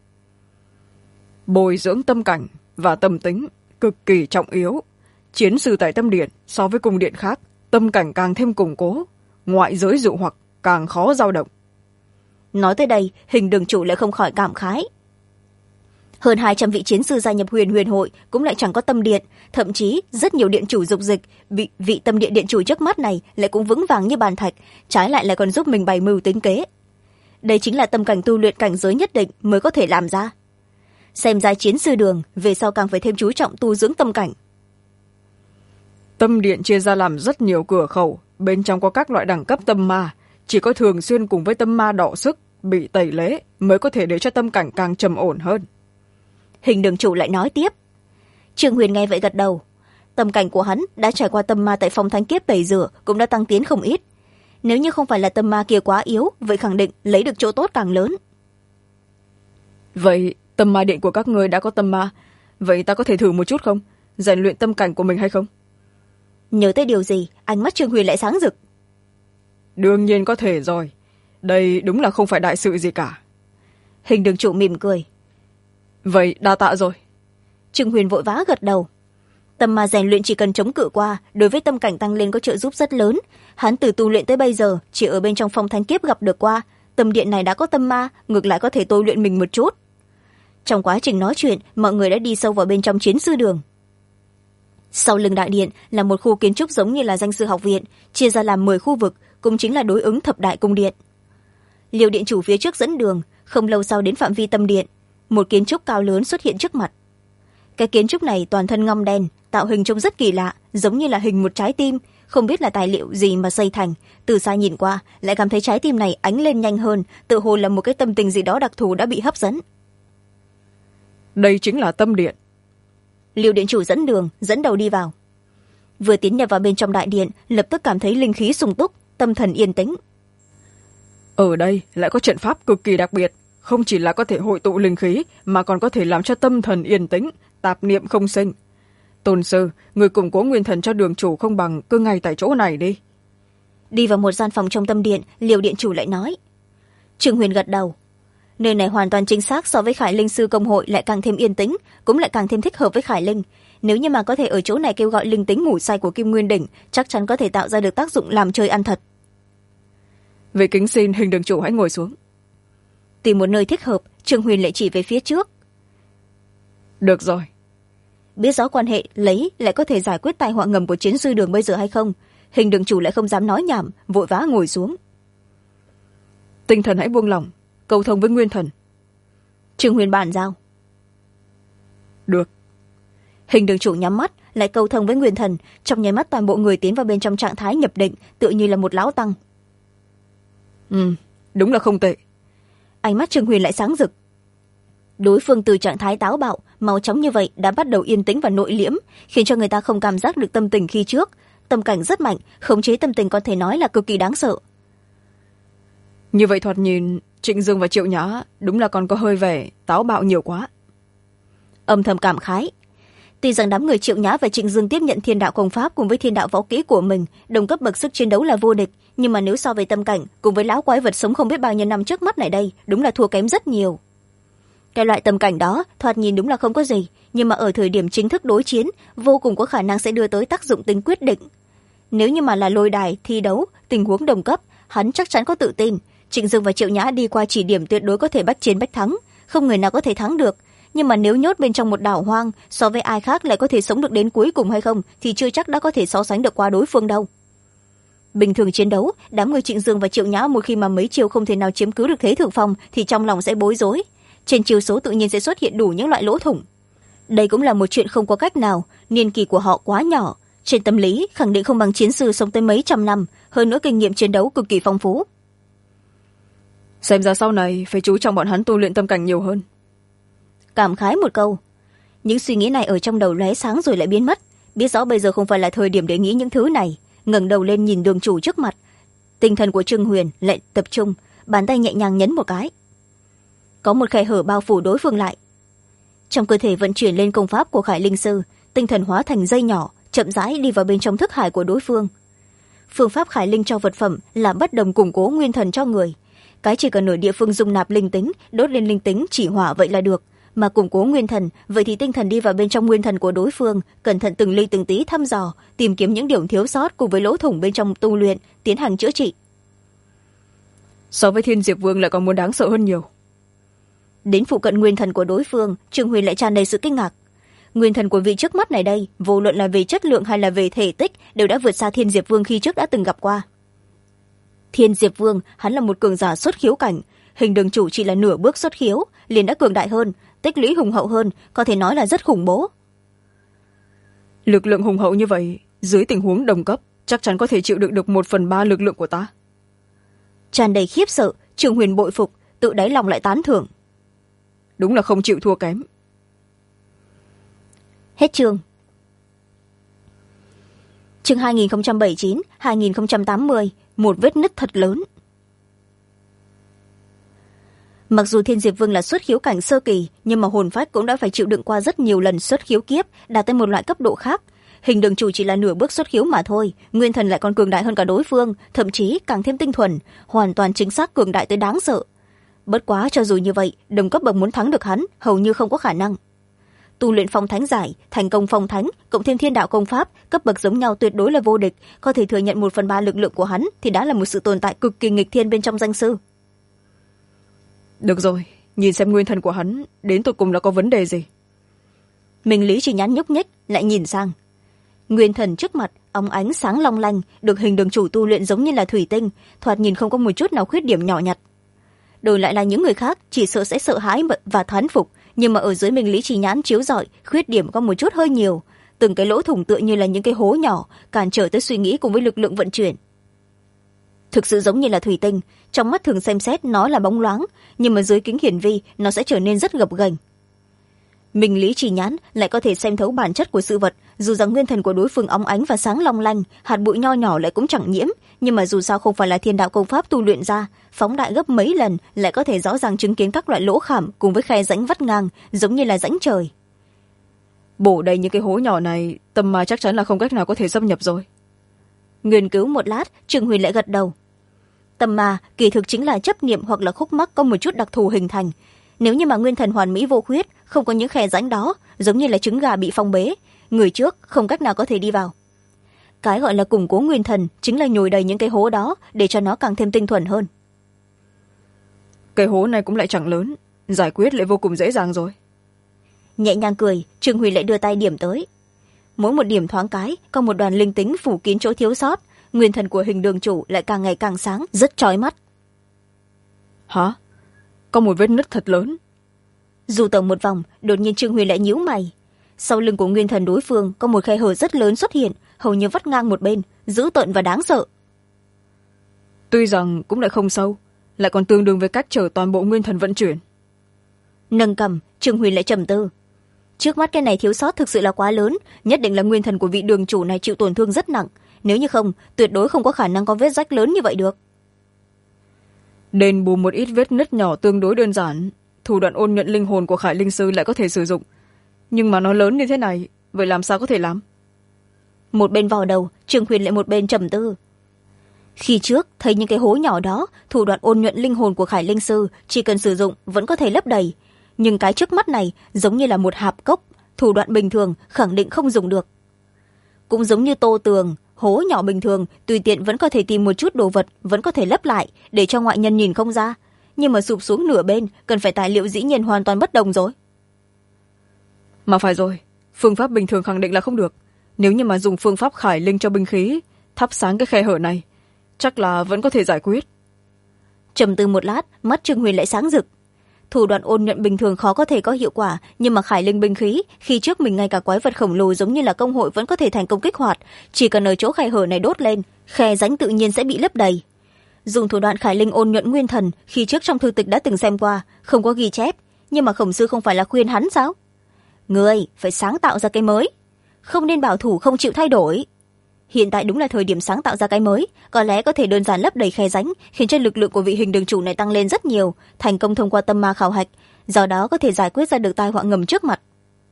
Bồi dưỡng tâm cảnh và tâm tính cực kỳ trọng yếu. Chiến sư tại tâm điện so với cung điện khác, tâm cảnh càng thêm củng cố, ngoại giới dụ hoặc càng khó dao động. Nói tới đây, Hình đường chủ lại không khỏi cảm khái. Hơn 200 vị chiến sư gia nhập Huyền Huyền hội cũng lại chẳng có tâm điện, thậm chí rất nhiều điện chủ dục dịch, vị tâm điện điện chủ trước mắt này lại cũng vững vàng như bàn thạch, trái lại lại còn giúp mình bày mưu tính kế. Đây chính là tâm cảnh tu luyện cảnh giới nhất định mới có thể làm ra. Xem ra chiến sư đường về sau càng phải thêm chú trọng tu dưỡng tâm cảnh. Tâm điện chia ra làm rất nhiều cửa khẩu, bên trong có các loại đẳng cấp tâm ma, chỉ có thường xuyên cùng với tâm ma đọ sức bị tẩy lễ mới có thể để cho tâm cảnh càng trầm ổn hơn. Hình đường chủ lại nói tiếp. Trương Huyền nghe vậy gật đầu. Tâm cảnh của hắn đã trải qua tâm ma tại phong thánh kiếp tẩy rửa cũng đã tăng tiến không ít. Nếu như không phải là tâm ma kia quá yếu, vậy khẳng định lấy được chỗ tốt càng lớn. Vậy tâm ma điện của các ngươi đã có tâm ma, vậy ta có thể thử một chút không, rèn luyện tâm cảnh của mình hay không? Nhớ tới điều gì, ánh mắt Trương Huyền lại sáng rực. Đương nhiên có thể rồi, đây đúng là không phải đại sự gì cả. Hình đường chủ mỉm cười. Vậy đa tạ rồi. Trương Huyền vội vã gật đầu. Tâm ma rèn luyện chỉ cần chống cự qua, đối với tâm cảnh tăng lên có trợ giúp rất lớn. Hắn từ tu luyện tới bây giờ chỉ ở bên trong phong thánh kiếp gặp được qua, tâm điện này đã có tâm ma, ngược lại có thể tôi luyện mình một chút. Trong quá trình nói chuyện, mọi người đã đi sâu vào bên trong chiến sư đường. Sau lưng đại điện là một khu kiến trúc giống như là danh sư học viện, chia ra làm 10 khu vực, cũng chính là đối ứng thập đại cung điện. Liêu điện chủ phía trước dẫn đường, không lâu sau đến phạm vi tâm điện, một kiến trúc cao lớn xuất hiện trước mặt. Cái kiến trúc này toàn thân ngăm đen, tạo hình trông rất kỳ lạ, giống như là hình một trái tim, không biết là tài liệu gì mà xây thành. Từ xa nhìn qua lại cảm thấy trái tim này ánh lên nhanh hơn, tự hồ là một cái tâm tình gì đó đặc thù đã bị hấp dẫn. Đây chính là tâm điện. Liêu điện chủ dẫn đường, dẫn đầu đi vào. Vừa tiến nhập vào bên trong đại điện, lập tức cảm thấy linh khí sung túc, tâm thần yên tĩnh. Ở đây lại có trận pháp cực kỳ đặc biệt, không chỉ là có thể hội tụ linh khí mà còn có thể làm cho tâm thần yên tĩnh, tạp niệm không sinh. Tôn sư, người củng cố nguyên thần cho đường chủ không bằng cứ ngay tại chỗ này đi. Đi vào một gian phòng trong tâm điện, Liêu điện chủ lại nói. Trương Huyền gật đầu. Nơi này hoàn toàn chính xác so với Khải Linh sư công hội lại càng thêm yên tĩnh, cũng lại càng thêm thích hợp với Khải Linh. Nếu như mà có thể ở chỗ này kêu gọi linh tính ngủ say của Kim Nguyên Đỉnh, chắc chắn có thể tạo ra được tác dụng làm chơi ăn thật. Vậy kính xin Hình đường chủ hãy ngồi xuống. Tìm một nơi thích hợp, Trương Huyền lại chỉ về phía trước. Được rồi. Biết rõ quan hệ lấy lại có thể giải quyết tai họa ngầm của chiến sư đường bây giờ hay không, Hình đường chủ lại không dám nói nhảm, vội vã ngồi xuống. Tinh thần hãy buông lỏng, cầu thông với nguyên thần. Trương Huyền bàn giao. Được. Hình đường chủ nhắm mắt, lại cầu thông với nguyên thần, trong nháy mắt toàn bộ người tiến vào bên trong trạng thái nhập định, tựa như là một lão tăng. Đúng là không tệ. Ánh mắt Trương Huyền lại sáng rực. Đối phương từ trạng thái táo bạo mau chóng như vậy đã bắt đầu yên tĩnh và nội liễm, khiến cho người ta không cảm giác được tâm tình khi trước. Tâm cảnh rất mạnh, khống chế tâm tình có thể nói là cực kỳ đáng sợ. Như vậy thoạt nhìn Trịnh Dương và Triệu Nhã đúng là còn có hơi vẻ táo bạo nhiều quá. Âm thầm cảm khái. Tuy rằng đám người Triệu Nhã và Trịnh Dương tiếp nhận thiên đạo công pháp cùng với thiên đạo võ kỹ của mình, đồng cấp bậc sức chiến đấu là vô địch, nhưng mà nếu so về tâm cảnh cùng với lão quái vật sống không biết bao nhiêu năm trước mắt này đây, đúng là thua kém rất nhiều. Cái loại tâm cảnh đó thoạt nhìn đúng là không có gì, nhưng mà ở thời điểm chính thức đối chiến vô cùng có khả năng sẽ đưa tới tác dụng tính quyết định. Nếu như mà là lôi đài thi đấu tình huống đồng cấp, hắn chắc chắn có tự tin Trịnh Dương và Triệu Nhã đi qua chỉ điểm tuyệt đối có thể bách chiến bách thắng, không người nào có thể thắng được. Nhưng mà nếu nhốt bên trong một đảo hoang, so với ai khác lại có thể sống được đến cuối cùng hay không thì chưa chắc đã có thể so sánh được qua đối phương đâu. Bình thường chiến đấu, đám người Trịnh Dương và Triệu Nhã một khi mà mấy chiêu không thể nào chiếm cứ được thế thượng phong thì trong lòng sẽ bối rối. Trên chiêu số tự nhiên sẽ xuất hiện đủ những loại lỗ thủng. Đây cũng là một chuyện không có cách nào, niên kỳ của họ quá nhỏ, trên tâm lý khẳng định không bằng chiến sư sống tới mấy trăm năm, hơn nữa kinh nghiệm chiến đấu cực kỳ phong phú. Xem ra sau này phải chú trọng bọn hắn tu luyện tâm cảnh nhiều hơn. Cảm khái một câu. Những suy nghĩ này ở trong đầu lóe sáng rồi lại biến mất, biết rõ bây giờ không phải là thời điểm để nghĩ những thứ này, ngẩng đầu lên nhìn đường chủ trước mặt. Tinh thần của Trương Huyền lại tập trung, bàn tay nhẹ nhàng nhấn một cái. Có một khe hở bao phủ đối phương lại. Trong cơ thể vận chuyển lên công pháp của Khải Linh sư, tinh thần hóa thành dây nhỏ, chậm rãi đi vào bên trong thức hải của đối phương. Phương pháp Khải Linh cho vật phẩm là bất đồng củng cố nguyên thần cho người. Cái chỉ cần ở địa phương dung nạp linh tính, đốt lên linh tính chỉ hỏa vậy là được. Mà củng cố nguyên thần, vậy thì tinh thần đi vào bên trong nguyên thần của đối phương, cẩn thận từng ly từng tí thăm dò, tìm kiếm những điểm thiếu sót cùng với lỗ thủng bên trong tu luyện, tiến hành chữa trị. So với Thiên Diệp Vương lại còn muốn đáng sợ hơn nhiều. Đến phụ cận nguyên thần của đối phương, Trương Huyền lại tràn đầy sự kinh ngạc. Nguyên thần của vị trước mắt này đây, vô luận là về chất lượng hay là về thể tích, đều đã vượt xa Thiên Diệp Vương khi trước đã từng gặp qua. Thiên Diệp Vương, hắn là một cường giả xuất khiếu cảnh, Hình đường chủ chỉ là nửa bước xuất khiếu, liền đã cường đại hơn, tích lũy hùng hậu hơn, có thể nói là rất khủng bố. Lực lượng hùng hậu như vậy, dưới tình huống đồng cấp, chắc chắn có thể chịu đựng được 1/3 lực lượng của ta. Tràn đầy khiếp sợ, Trường Huyền bội phục, tự đáy lòng lại tán thưởng. Đúng là không chịu thua kém. Hết chương. Chương 2079-2080, một vết nứt thật lớn. Mặc dù Thiên Diệp Vương là xuất khiếu cảnh sơ kỳ, nhưng mà hồn phách cũng đã phải chịu đựng qua rất nhiều lần xuất khiếu kiếp, đạt tới một loại cấp độ khác. Hình đường chủ chỉ là nửa bước xuất khiếu mà thôi, nguyên thần lại còn cường đại hơn cả đối phương, thậm chí càng thêm tinh thuần, hoàn toàn chính xác cường đại tới đáng sợ. Bất quá cho dù như vậy, đồng cấp bậc muốn thắng được hắn hầu như không có khả năng. Tu luyện phong thánh giải, thành công phong thánh, cộng thêm thiên đạo công pháp, cấp bậc giống nhau tuyệt đối là vô địch, có thể thừa nhận 1/3 lực lượng của hắn thì đã là một sự tồn tại cực kỳ nghịch thiên bên trong danh sư. Được rồi, nhìn xem nguyên thần của hắn đến tột cùng là có vấn đề gì. Minh Lý chỉ nhắn nhúc nhích, lại nhìn sang. Nguyên thần trước mặt óng ánh sáng long lanh, được hình đường chủ tu luyện giống như là thủy tinh, thoạt nhìn không có một chút nào khuyết điểm nhỏ nhặt. Đổi lại là những người khác chỉ sợ sẽ sợ hãi và thán phục, nhưng mà ở dưới Minh Lý chỉ nhãn chiếu rọi, khuyết điểm có một chút hơi nhiều, từng cái lỗ thủng tựa như là những cái hố nhỏ, cản trở tới suy nghĩ cùng với lực lượng vận chuyển. Thực sự giống như là thủy tinh, trong mắt thường xem xét nó là bóng loáng, nhưng mà dưới kính hiển vi nó sẽ trở nên rất gập ghềnh. Minh Lý chỉ nhãn lại có thể xem thấu bản chất của sự vật, dù rằng nguyên thần của đối phương óng ánh và sáng long lanh, hạt bụi nho nhỏ lại cũng chẳng nhiễm, nhưng mà dù sao không phải là thiên đạo công pháp tu luyện ra, phóng đại gấp mấy lần lại có thể rõ ràng chứng kiến các loại lỗ khảm cùng với khe rãnh vắt ngang, giống như là rãnh trời. Bổ đầy những cái hố nhỏ này, tâm ma chắc chắn là không cách nào có thể xâm nhập rồi. Nghiên cứu một lát, Trường Huyền lại gật đầu. Tâm ma kỳ thực chính là chấp niệm hoặc là khúc mắc có một chút đặc thù hình thành. Nếu như mà nguyên thần hoàn mỹ vô khuyết, không có những khe rãnh đó, giống như là trứng gà bị phong bế, người trước không cách nào có thể đi vào. Cái gọi là củng cố nguyên thần chính là nhồi đầy những cái hố đó để cho nó càng thêm tinh thuần hơn. Cái hố này cũng lại chẳng lớn, giải quyết lại vô cùng dễ dàng rồi. Nhẹ nhàng cười, Trương Huy lại đưa tay điểm tới. Mỗi một điểm thoáng cái có một đoàn linh tính phủ kín chỗ thiếu sót, nguyên thần của hình đường chủ lại càng ngày càng sáng, rất chói mắt. Hả? Có một vết nứt thật lớn. Dù tổng một vòng, đột nhiên Trương Huy lại nhíu mày. Sau lưng của nguyên thần đối phương có một khe hở rất lớn xuất hiện, hầu như vắt ngang một bên, dữ tợn và đáng sợ. Tuy rằng cũng lại không sâu, lại còn tương đương với cách chở toàn bộ nguyên thần vận chuyển. Nâng cầm, Trương Huy lại trầm tư. Trước mắt cái này thiếu sót thực sự là quá lớn, nhất định là nguyên thần của vị đường chủ này chịu tổn thương rất nặng, nếu như không tuyệt đối không có khả năng có vết rách lớn như vậy được. Đền bù một ít vết nứt nhỏ tương đối đơn giản, thủ đoạn ôn nhuận linh hồn của Khải Linh Sư lại có thể sử dụng, nhưng mà nó lớn như thế này, vậy làm sao có thể làm? Một bên vò đầu, Trương Huyền lại một bên trầm tư. Khi trước thấy những cái hố nhỏ đó, thủ đoạn ôn nhuận linh hồn của Khải Linh Sư chỉ cần sử dụng vẫn có thể lấp đầy, nhưng cái trước mắt này giống như là một hạp cốc, thủ đoạn bình thường khẳng định không dùng được. Cũng giống như tô tường, hố nhỏ bình thường tùy tiện vẫn có thể tìm một chút đồ vật, vẫn có thể lấp lại để cho ngoại nhân nhìn không ra, nhưng mà sụp xuống nửa bên cần phải tài liệu dĩ nhiên hoàn toàn bất đồng rồi. Mà phải rồi, phương pháp bình thường khẳng định là không được, nếu như mà dùng phương pháp Khải Linh cho binh khí thắp sáng cái khe hở này, chắc là vẫn có thể giải quyết. Trầm tư một lát, mắt Trương Huyền lại sáng rực. Thủ đoạn ôn nhuận bình thường khó có thể có hiệu quả, nhưng mà Khải Linh binh khí khi trước mình ngay cả quái vật khổng lồ giống như là công hội vẫn có thể thành công kích hoạt, chỉ cần ở chỗ khe hở này đốt lên, khe rãnh tự nhiên sẽ bị lấp đầy. Dùng thủ đoạn Khải Linh ôn nhuận nguyên thần khi trước trong thư tịch đã từng xem qua, không có ghi chép, nhưng mà khổng sư không phải là khuyên hắn sao? Người phải sáng tạo ra cái mới, không nên bảo thủ không chịu thay đổi. Hiện tại đúng là thời điểm sáng tạo ra cái mới, có lẽ có thể đơn giản lấp đầy khe rãnh, khiến cho lực lượng của vị hình đường chủ này tăng lên rất nhiều, thành công thông qua tâm ma khảo hạch, do đó có thể giải quyết ra được tai họa ngầm trước mặt.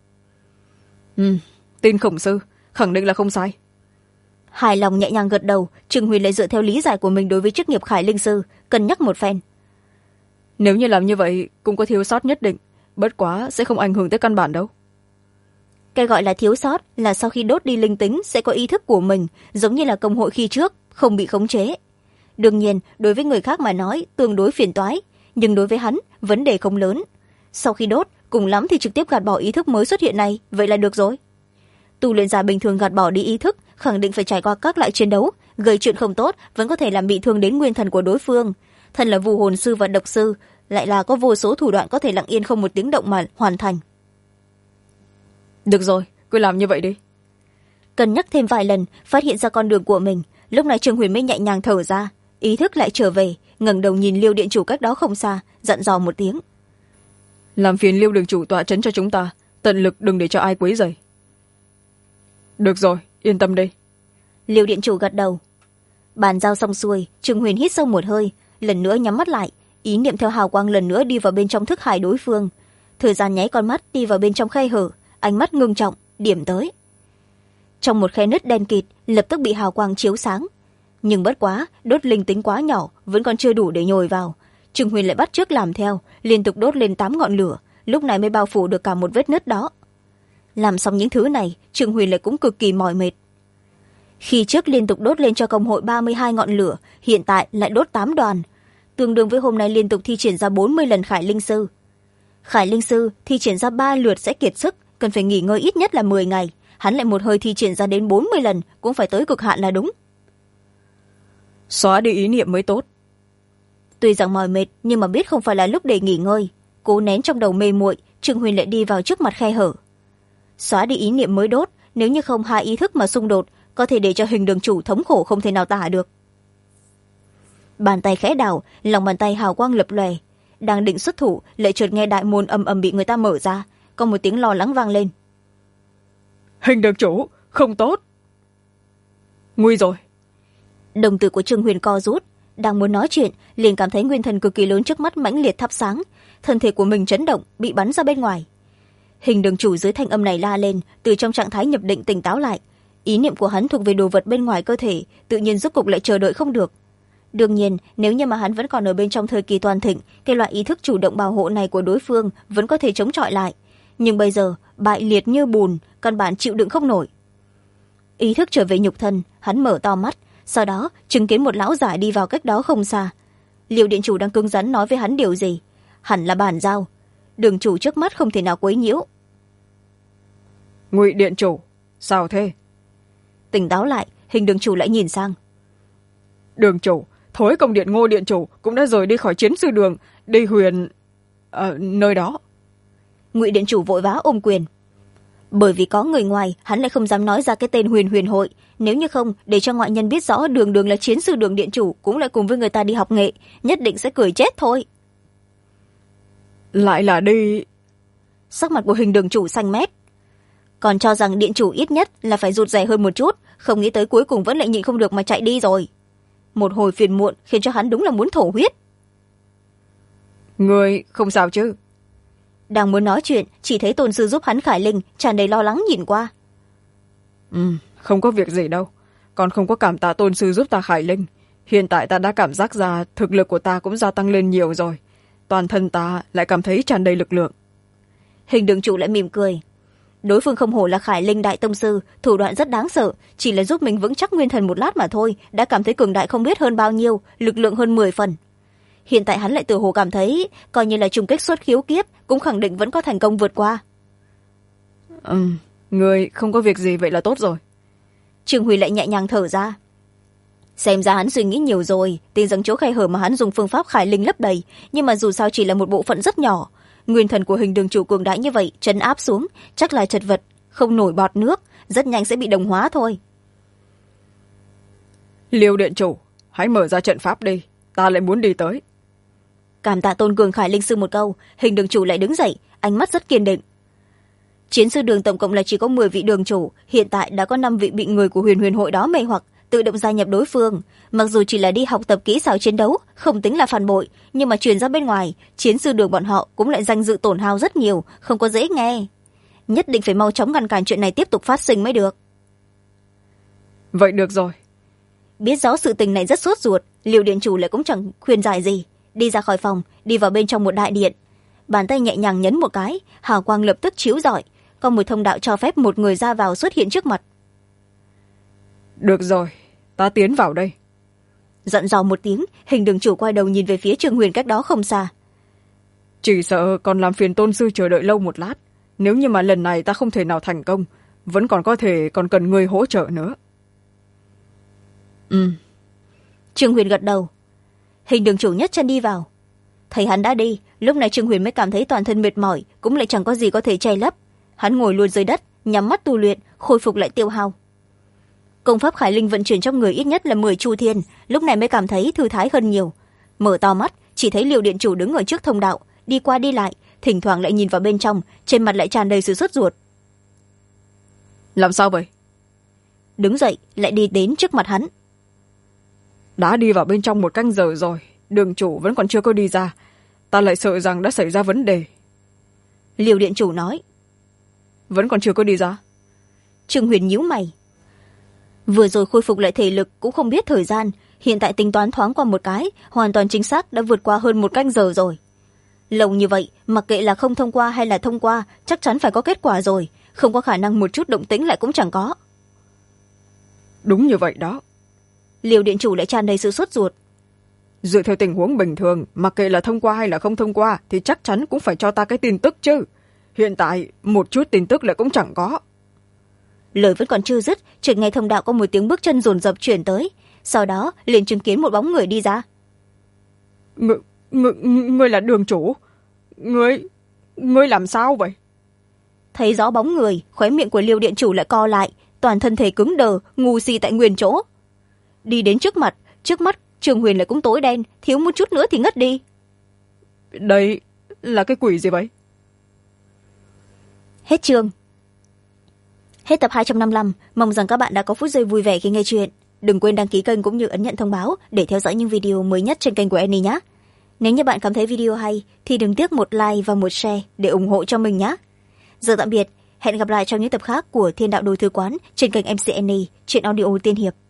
Tin khổng sư khẳng định là không sai. Hài lòng nhẹ nhàng gật đầu, Trương Huyền lại dựa theo lý giải của mình đối với chức nghiệp Khải Linh Sư, cân nhắc một phen. Nếu như làm như vậy cũng có thiếu sót nhất định, bất quá sẽ không ảnh hưởng tới căn bản đâu. Cái gọi là thiếu sót là sau khi đốt đi linh tính sẽ có ý thức của mình, giống như là công hội khi trước, không bị khống chế. Đương nhiên, đối với người khác mà nói tương đối phiền toái, nhưng đối với hắn, vấn đề không lớn. Sau khi đốt, cùng lắm thì trực tiếp gạt bỏ ý thức mới xuất hiện này, vậy là được rồi. Tu luyện giả bình thường gạt bỏ đi ý thức, khẳng định phải trải qua các loại chiến đấu, gây chuyện không tốt, vẫn có thể làm bị thương đến nguyên thần của đối phương. Thân là vu hồn sư và độc sư, lại là có vô số thủ đoạn có thể lặng yên không một tiếng động mà hoàn thành. Được rồi, cứ làm như vậy đi. cân nhắc thêm vài lần phát hiện ra con đường của mình. Lúc này Trương Huyền mới nhẹ nhàng thở ra, ý thức lại trở về, ngẩng đầu nhìn Liêu điện chủ cách đó không xa, dặn dò một tiếng. Làm phiền Liêu đường chủ tọa trấn cho chúng ta, tận lực đừng để cho ai quấy rầy. Được rồi, yên tâm đi. Liêu điện chủ gật đầu. Bàn giao xong xuôi, Trương Huyền hít sâu một hơi, lần nữa nhắm mắt lại, ý niệm theo hào quang lần nữa đi vào bên trong thức hải đối phương. Thời gian nháy con mắt đi vào bên trong khe hở, ánh mắt ngưng trọng điểm tới. Trong một khe nứt đen kịt lập tức bị hào quang chiếu sáng, nhưng bất quá đốt linh tính quá nhỏ, vẫn còn chưa đủ để nhồi vào. Trương Huyền lại bắt chước làm theo, liên tục đốt lên 8 ngọn lửa, lúc này mới bao phủ được cả một vết nứt đó. Làm xong những thứ này, Trương Huyền lại cũng cực kỳ mỏi mệt. Khi trước liên tục đốt lên cho công hội 32 ngọn lửa, hiện tại lại đốt 8 đoàn, tương đương với hôm nay liên tục thi triển ra 40 lần khải linh sư. Khải linh sư thi triển ra 3 lượt sẽ kiệt sức, cần phải nghỉ ngơi ít nhất là 10 ngày. Hắn lại một hơi thi triển ra đến 40 lần, cũng phải tới cực hạn là đúng. Xóa đi ý niệm mới tốt. Tuy rằng mỏi mệt, nhưng mà biết không phải là lúc để nghỉ ngơi. Cố nén trong đầu mê muội, Trương Huyền lại đi vào trước mặt khe hở. Xóa đi ý niệm mới đốt, nếu như không hai ý thức mà xung đột, có thể để cho Hình đường chủ thống khổ không thể nào tả được. Bàn tay khẽ đảo, lòng bàn tay hào quang lập lòe. Đang định xuất thủ, lại chợt nghe đại môn ầm ầm bị người ta mở ra, có một tiếng lo lắng vang lên. Hình đường chủ, không tốt. Nguy rồi. Đồng tử của Trương Huyền co rút, đang muốn nói chuyện, liền cảm thấy nguyên thần cực kỳ lớn trước mắt mãnh liệt thắp sáng, thân thể của mình chấn động, bị bắn ra bên ngoài. Hình đường chủ dưới thanh âm này la lên, từ trong trạng thái nhập định tỉnh táo lại. Ý niệm của hắn thuộc về đồ vật bên ngoài cơ thể, tự nhiên rốt cục lại chờ đợi không được. Đương nhiên, nếu như mà hắn vẫn còn ở bên trong thời kỳ toàn thịnh, cái loại ý thức chủ động bảo hộ này của đối phương vẫn có thể chống chọi lại. Nhưng bây giờ, bại liệt như bùn, căn bản chịu đựng không nổi. Ý thức trở về nhục thân, hắn mở to mắt, sau đó chứng kiến một lão giả đi vào cách đó không xa. Liêu điện chủ đang cứng rắn nói với hắn điều gì? Hẳn là bàn giao. Đường chủ trước mắt không thể nào quấy nhiễu. Ngụy điện chủ, sao thế? Tỉnh táo lại, Hình đường chủ lại nhìn sang. Đường chủ, thối công điện Ngô điện chủ cũng đã rời đi khỏi chiến sư đường, đi Huyền nơi đó. Ngụy điện chủ vội vã ôm quyền. Bởi vì có người ngoài, hắn lại không dám nói ra cái tên Huyền hội. Nếu như không, để cho ngoại nhân biết rõ đường là chiến sư đường điện chủ, cũng lại cùng với người ta đi học nghệ, nhất định sẽ cười chết thôi. Lại là đi. Sắc mặt của Hình đường chủ xanh mét. Còn cho rằng điện chủ ít nhất là phải rụt rè hơn một chút, không nghĩ tới cuối cùng vẫn lại nhịn không được mà chạy đi rồi. Một hồi phiền muộn khiến cho hắn đúng là muốn thổ huyết. Người không sao chứ? Đang muốn nói chuyện, chỉ thấy tôn sư giúp hắn khải linh, tràn đầy lo lắng nhìn qua. Không có việc gì đâu, còn không có cảm tạ tôn sư giúp ta khải linh. Hiện tại ta đã cảm giác ra thực lực của ta cũng gia tăng lên nhiều rồi, toàn thân ta lại cảm thấy tràn đầy lực lượng. Hình đường chủ lại mỉm cười. Đối phương không hổ là khải linh đại tông sư, thủ đoạn rất đáng sợ, chỉ là giúp mình vững chắc nguyên thần một lát mà thôi, đã cảm thấy cường đại không biết hơn bao nhiêu, lực lượng hơn 10 phần. Hiện tại hắn lại tự hồ cảm thấy coi như là trùng kích xuất khiếu kiếp, cũng khẳng định vẫn có thành công vượt qua. Người không có việc gì vậy là tốt rồi. Trương Huy lại nhẹ nhàng thở ra. Xem ra hắn suy nghĩ nhiều rồi, tin rằng chỗ khe hở mà hắn dùng phương pháp khải linh lấp đầy, nhưng mà dù sao chỉ là một bộ phận rất nhỏ. Nguyên thần của Hình đường chủ cường đại như vậy trấn áp xuống, chắc là chật vật, không nổi bọt nước, rất nhanh sẽ bị đồng hóa thôi. Liêu điện chủ, hãy mở ra trận pháp đi, ta lại muốn đi tới. Cảm tạ tôn cường khải linh sư một câu, Hình đường chủ lại đứng dậy, ánh mắt rất kiên định. Chiến sư đường tổng cộng là chỉ có 10 vị đường chủ, hiện tại đã có 5 vị bị người của huyền hội đó mê hoặc, tự động gia nhập đối phương. Mặc dù chỉ là đi học tập kỹ xảo chiến đấu, không tính là phản bội, nhưng mà truyền ra bên ngoài, chiến sư đường bọn họ cũng lại danh dự tổn hao rất nhiều, không có dễ nghe. Nhất định phải mau chóng ngăn cản chuyện này tiếp tục phát sinh mới được. Vậy được rồi. Biết rõ sự tình này rất sốt ruột, Liêu điện chủ lại cũng chẳng khuyên giải gì, đi ra khỏi phòng, đi vào bên trong một đại điện. Bàn tay nhẹ nhàng nhấn một cái, hào quang lập tức chiếu rọi, có một thông đạo cho phép một người ra vào xuất hiện trước mặt. Được rồi, ta tiến vào đây. Dặn dò một tiếng, Hình đường chủ quay đầu nhìn về phía Trương Huyền cách đó không xa. Chỉ sợ còn làm phiền tôn sư chờ đợi lâu một lát. Nếu như mà lần này ta không thể nào thành công, vẫn còn cần người hỗ trợ nữa. Trương Huyền gật đầu. Hình đường chủ nhất chân đi vào. Thấy hắn đã đi, lúc này Trương Huyền mới cảm thấy toàn thân mệt mỏi, cũng lại chẳng có gì có thể che lấp. Hắn ngồi luôn dưới đất, nhắm mắt tu luyện, khôi phục lại tiêu hao. công pháp khải linh vận chuyển trong người ít nhất là 10 chu thiên, lúc này mới cảm thấy thư thái hơn nhiều. Mở to mắt, chỉ thấy Liều điện chủ đứng ở trước thông đạo, đi qua đi lại, thỉnh thoảng lại nhìn vào bên trong, trên mặt lại tràn đầy sự sốt ruột. Làm sao vậy? Đứng dậy, lại đi đến trước mặt hắn. Đã đi vào bên trong 1 canh giờ rồi, đường chủ vẫn còn chưa có đi ra. Ta lại sợ rằng đã xảy ra vấn đề. Liều điện chủ nói. Vẫn còn chưa có đi ra? Trương Huyền nhíu mày. Vừa rồi khôi phục lại thể lực cũng không biết thời gian, hiện tại tính toán thoáng qua một cái, hoàn toàn chính xác đã vượt qua hơn 1 canh giờ rồi. Lâu như vậy, mặc kệ là không thông qua hay là thông qua, chắc chắn phải có kết quả rồi, không có khả năng một chút động tĩnh lại cũng chẳng có. Đúng như vậy đó. Liều điện chủ lại tràn đầy sự sốt ruột. Dựa theo tình huống bình thường, mặc kệ là thông qua hay là không thông qua, thì chắc chắn cũng phải cho ta cái tin tức chứ. Hiện tại, một chút tin tức lại cũng chẳng có. Lời vẫn còn chưa dứt, chợt nghe thông đạo có một tiếng bước chân dồn dập chuyển tới, sau đó liền chứng kiến một bóng người đi ra. Ngươi là đường chủ? Ngươi làm sao vậy? Thấy rõ bóng người, khóe miệng của Liêu điện chủ lại co lại, toàn thân thể cứng đờ, ngu si tại nguyên chỗ. Đi đến trước mắt Trương Huyền lại cũng tối đen, thiếu một chút nữa thì ngất đi. Đây là cái quỷ gì vậy? Hết chương. Hết tập 255, mong rằng các bạn đã có phút giây vui vẻ khi nghe chuyện. Đừng quên đăng ký kênh cũng như ấn nhận thông báo để theo dõi những video mới nhất trên kênh của Annie nhé. Nếu như bạn cảm thấy video hay thì đừng tiếc một like và một share để ủng hộ cho mình nhé. Giờ tạm biệt, hẹn gặp lại trong những tập khác của Thiên Đạo Đồ Thư Quán trên kênh MC Annie, truyện audio tiên hiệp.